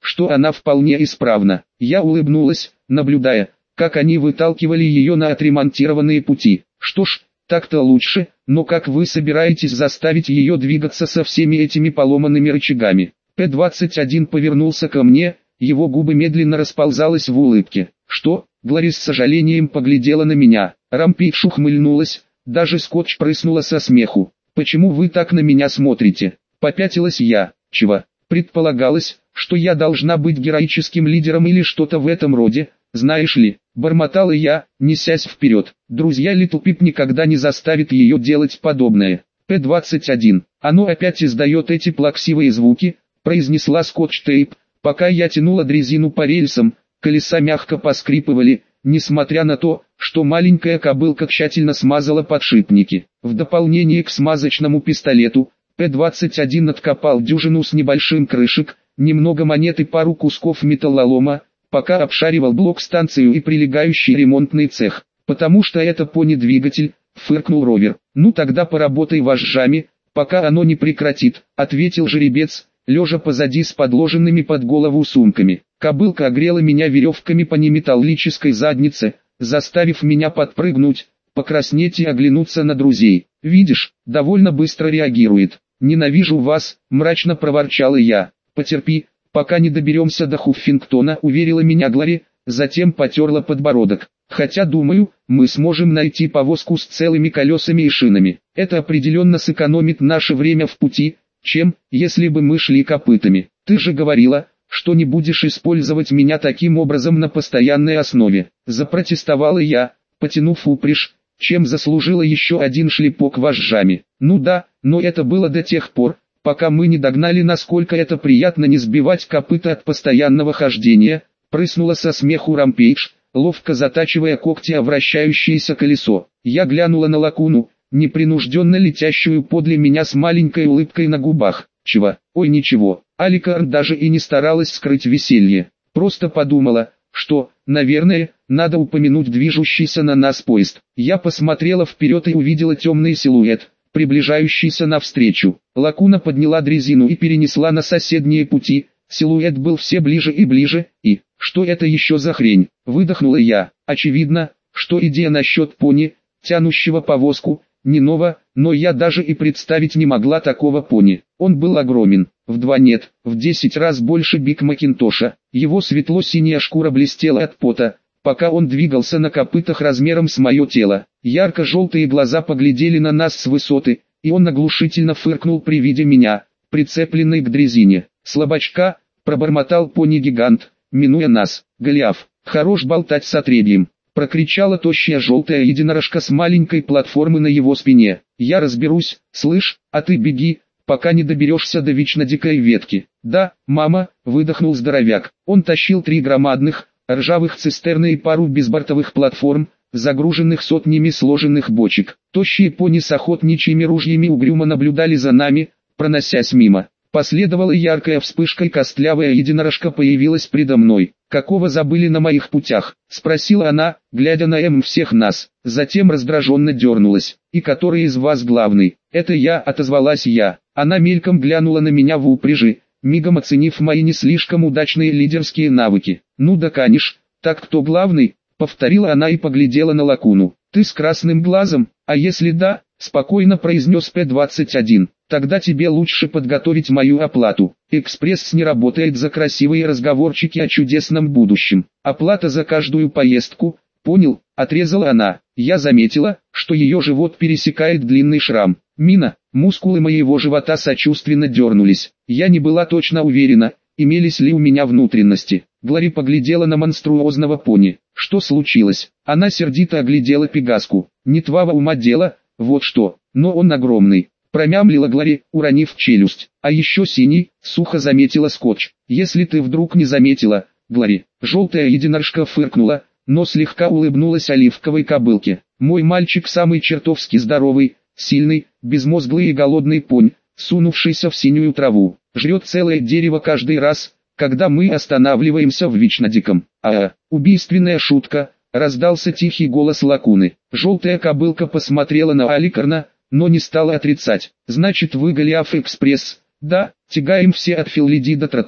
что она вполне исправна. Я улыбнулась, наблюдая, как они выталкивали ее на отремонтированные пути. Что ж, так-то лучше, но как вы собираетесь заставить ее двигаться со всеми этими поломанными рычагами? П двадцать один повернулся ко мне, его губы медленно расползалась в улыбке. Что? Глори с сожалением поглядела на меня. Рампейдж ухмыльнулась, даже Скотч прыснула со смеху. «Почему вы так на меня смотрите?» Попятилась я. Чего? Предполагалось, что я должна быть героическим лидером или что-то в этом роде, знаешь ли, бормотала я, несясь вперед. Друзья Литл Пип никогда не заставит ее делать подобное. П двадцать один. Оно опять издает эти плаксивые звуки, произнесла Скотч-Тейп, пока я тянула дрезину по рельсам, колеса мягко поскрипывали, несмотря на то, что маленькая кобылка тщательно смазала подшипники. В дополнение к смазочному пистолету, П двадцать один откопал дюжину с небольшим крышек, немного монет и пару кусков металлолома, пока обшаривал блок-станцию и прилегающий ремонтный цех. «Потому что это пони-двигатель», — фыркнул Ровер. «Ну тогда поработай вожжами, пока оно не прекратит», — ответил жеребец, лежа позади с подложенными под голову сумками. Кобылка огрела меня веревками по неметаллической заднице, заставив меня подпрыгнуть, покраснеть и оглянуться на друзей. «Видишь, довольно быстро реагирует. Ненавижу вас», — мрачно проворчала я. «Потерпи, пока не доберемся до Хуффингтона», — уверила меня Глори, затем потерла подбородок. «Хотя думаю, мы сможем найти повозку с целыми колесами и шинами. Это определенно сэкономит наше время в пути, чем, если бы мы шли копытами. Ты же говорила, что не будешь использовать меня таким образом на постоянной основе», — запротестовала я, потянув упряжь, чем заслужила еще один шлепок вожжами. «Ну да, но это было до тех пор, пока мы не догнали, насколько это приятно не сбивать копыта от постоянного хождения», — прыснула со смеху Рампейдж, ловко затачивая когти о вращающееся колесо. Я глянула на Лакуну, непринужденно летящую подле меня с маленькой улыбкой на губах. «Чего? Ой, ничего». Аликарн даже и не старалась скрыть веселье. Просто подумала, что, наверное, надо упомянуть движущийся на нас поезд. Я посмотрела вперед и увидела темный силуэт, приближающийся навстречу. Лакуна подняла дрезину и перенесла на соседние пути. Силуэт был все ближе и ближе, и, что это еще за хрень, выдохнула я. Очевидно, что идея насчет пони, тянущего повозку, не нова, но я даже и представить не могла такого пони. Он был огромен, в два нет, в десять раз больше Биг Макинтоша. Его светло-синяя шкура блестела от пота, пока он двигался на копытах размером с мое тело. Ярко-желтые глаза поглядели на нас с высоты, и он оглушительно фыркнул при виде меня, прицепленной к дрезине. «Слабачка», — пробормотал пони-гигант, минуя нас. «Голиаф, хорош болтать с отребьем», — прокричала тощая желтая единорожка с маленькой платформы на его спине. «Я разберусь, слышь, а ты беги, пока не доберешься до вечно дикой ветки». «Да, мама», — выдохнул здоровяк. Он тащил три громадных, ржавых цистерны и пару безбортовых платформ, загруженных сотнями сложенных бочек. Тощие пони с охотничьими ружьями угрюмо наблюдали за нами, проносясь мимо. Последовала яркая вспышка, и костлявая единорожка появилась предо мной. «Какого забыли на моих путях?» — спросила она, глядя на М всех нас. Затем раздраженно дернулась. «И который из вас главный?» «Это я», — отозвалась я. Она мельком глянула на меня в упряжи, мигом оценив мои не слишком удачные лидерские навыки. «Ну да, каниш, так кто главный?» — повторила она и поглядела на Лакуну. «Ты с красным глазом, а если да?» — спокойно произнес П двадцать один. «Тогда тебе лучше подготовить мою оплату. Экспресс не работает за красивые разговорчики о чудесном будущем. Оплата за каждую поездку, понял?» — отрезала она. Я заметила, что ее живот пересекает длинный шрам. «Мина», мускулы моего живота сочувственно дернулись. Я не была точно уверена, имелись ли у меня внутренности. Глори поглядела на монструозного пони. «Что случилось?» Она сердито оглядела Пегаску. «Не твоего ума дело, вот что, но он огромный», — промямлила Глори, уронив челюсть. «А еще синий», — сухо заметила Скотч. «Если ты вдруг не заметила, Глори». Желтая единорожка фыркнула, но слегка улыбнулась оливковой кобылке. «Мой мальчик самый чертовски здоровый, сильный, безмозглый и голодный понь, сунувшийся в синюю траву. Жрет целое дерево каждый раз, когда мы останавливаемся в вечно диком». «А, убийственная шутка», — раздался тихий голос Лакуны. Желтая кобылка посмотрела на Аликарна, но не стала отрицать. «Значит, вы Голиаф Экспресс?» «Да, тягаем все от Филлиди до Тротта»,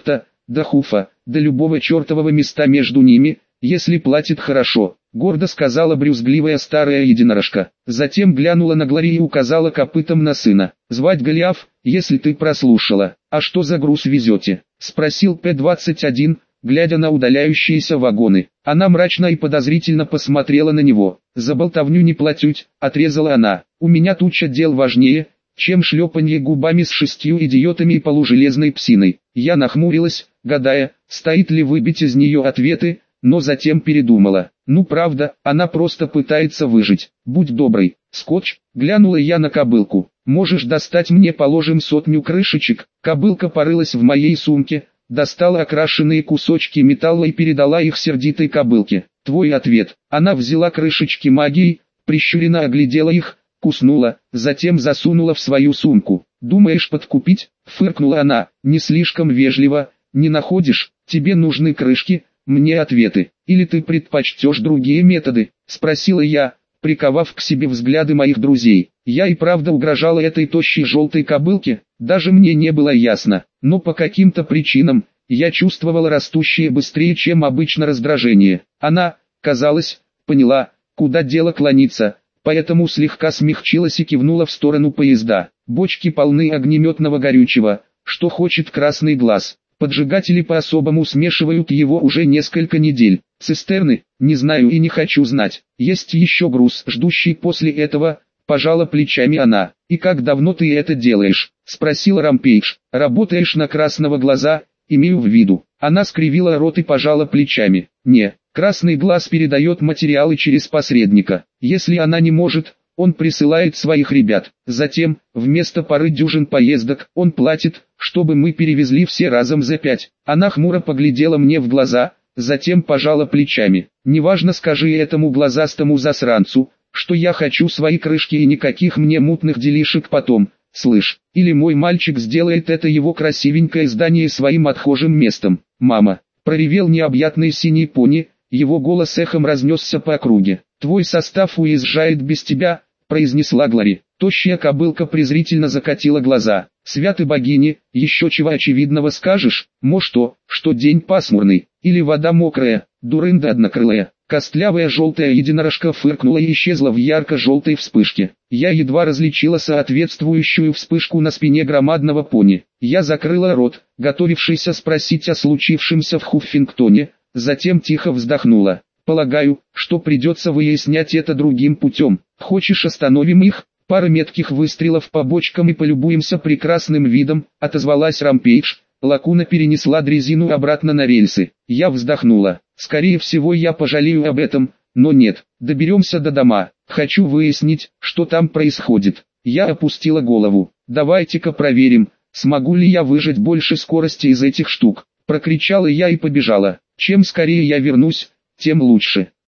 до Хуфа, до любого чертового места между ними, если платит хорошо», — гордо сказала брюзгливая старая единорожка. Затем глянула на Глори и указала копытом на сына. «Звать Голиаф, если ты прослушала. А что за груз везете?» — спросил П двадцать один, глядя на удаляющиеся вагоны. Она мрачно и подозрительно посмотрела на него. «За болтовню не платють», — отрезала она. «У меня туча дел важнее, чем шлепанье губами с шестью идиотами и полужелезной псиной». Я нахмурилась, гадая, стоит ли выбить из нее ответы, но затем передумала. Ну правда, она просто пытается выжить. «Будь добрый, скотч», — глянула я на кобылку. «Можешь достать мне, положим, сотню крышечек?» Кобылка порылась в моей сумке, достала окрашенные кусочки металла и передала их сердитой кобылке. «Твой ответ». Она взяла крышечки магией, прищуренно оглядела их, куснула, затем засунула в свою сумку. «Думаешь подкупить?» — фыркнула она, не слишком вежливо. «Не находишь? Тебе нужны крышки, мне ответы. Или ты предпочтешь другие методы?» — спросила я, приковав к себе взгляды моих друзей. Я и правда угрожала этой тощей желтой кобылке, даже мне не было ясно, но по каким-то причинам, я чувствовала растущее быстрее, чем обычно раздражение. Она, казалось, поняла, куда дело клонится, поэтому слегка смягчилась и кивнула в сторону поезда. «Бочки полны огнеметного горючего, что хочет красный глаз. Поджигатели по-особому смешивают его уже несколько недель. Цистерны, не знаю и не хочу знать. Есть еще груз, ждущий после этого», — пожала плечами она. «И как давно ты это делаешь?» — спросил Рампейдж. «Работаешь на красного глаза, имею в виду». Она скривила рот и пожала плечами. «Не, красный глаз передает материалы через посредника. Если она не может, он присылает своих ребят. Затем, вместо пары дюжин поездок, он платит, чтобы мы перевезли все разом за пять». Она хмуро поглядела мне в глаза, затем пожала плечами. «Неважно, скажи этому глазастому засранцу, что я хочу свои крышки и никаких мне мутных делишек потом, слышь, или мой мальчик сделает это его красивенькое здание своим отхожим местом». «Мама!» — проревел необъятный синий пони, его голос эхом разнесся по округе. «Твой состав уезжает без тебя», — произнесла Глори. Тощая кобылка презрительно закатила глаза. «Святы богини, еще чего очевидного скажешь? Может то, что день пасмурный, или вода мокрая, дурында однокрылая». Костлявая желтая единорожка фыркнула и исчезла в ярко-желтой вспышке. Я едва различила соответствующую вспышку на спине громадного пони. Я закрыла рот, готовившийся спросить о случившемся в Хуффингтоне, затем тихо вздохнула. «Полагаю, что придется выяснять это другим путем. Хочешь, остановим их?» «Пара метких выстрелов по бочкам и полюбуемся прекрасным видом», — отозвалась Рампейдж. Лакуна перенесла дрезину обратно на рельсы. Я вздохнула. «Скорее всего я пожалею об этом, но нет. Доберемся до дома. Хочу выяснить, что там происходит». Я опустила голову. «Давайте-ка проверим, смогу ли я выжать больше скорости из этих штук». Прокричала я и побежала. Чем скорее я вернусь, тем лучше.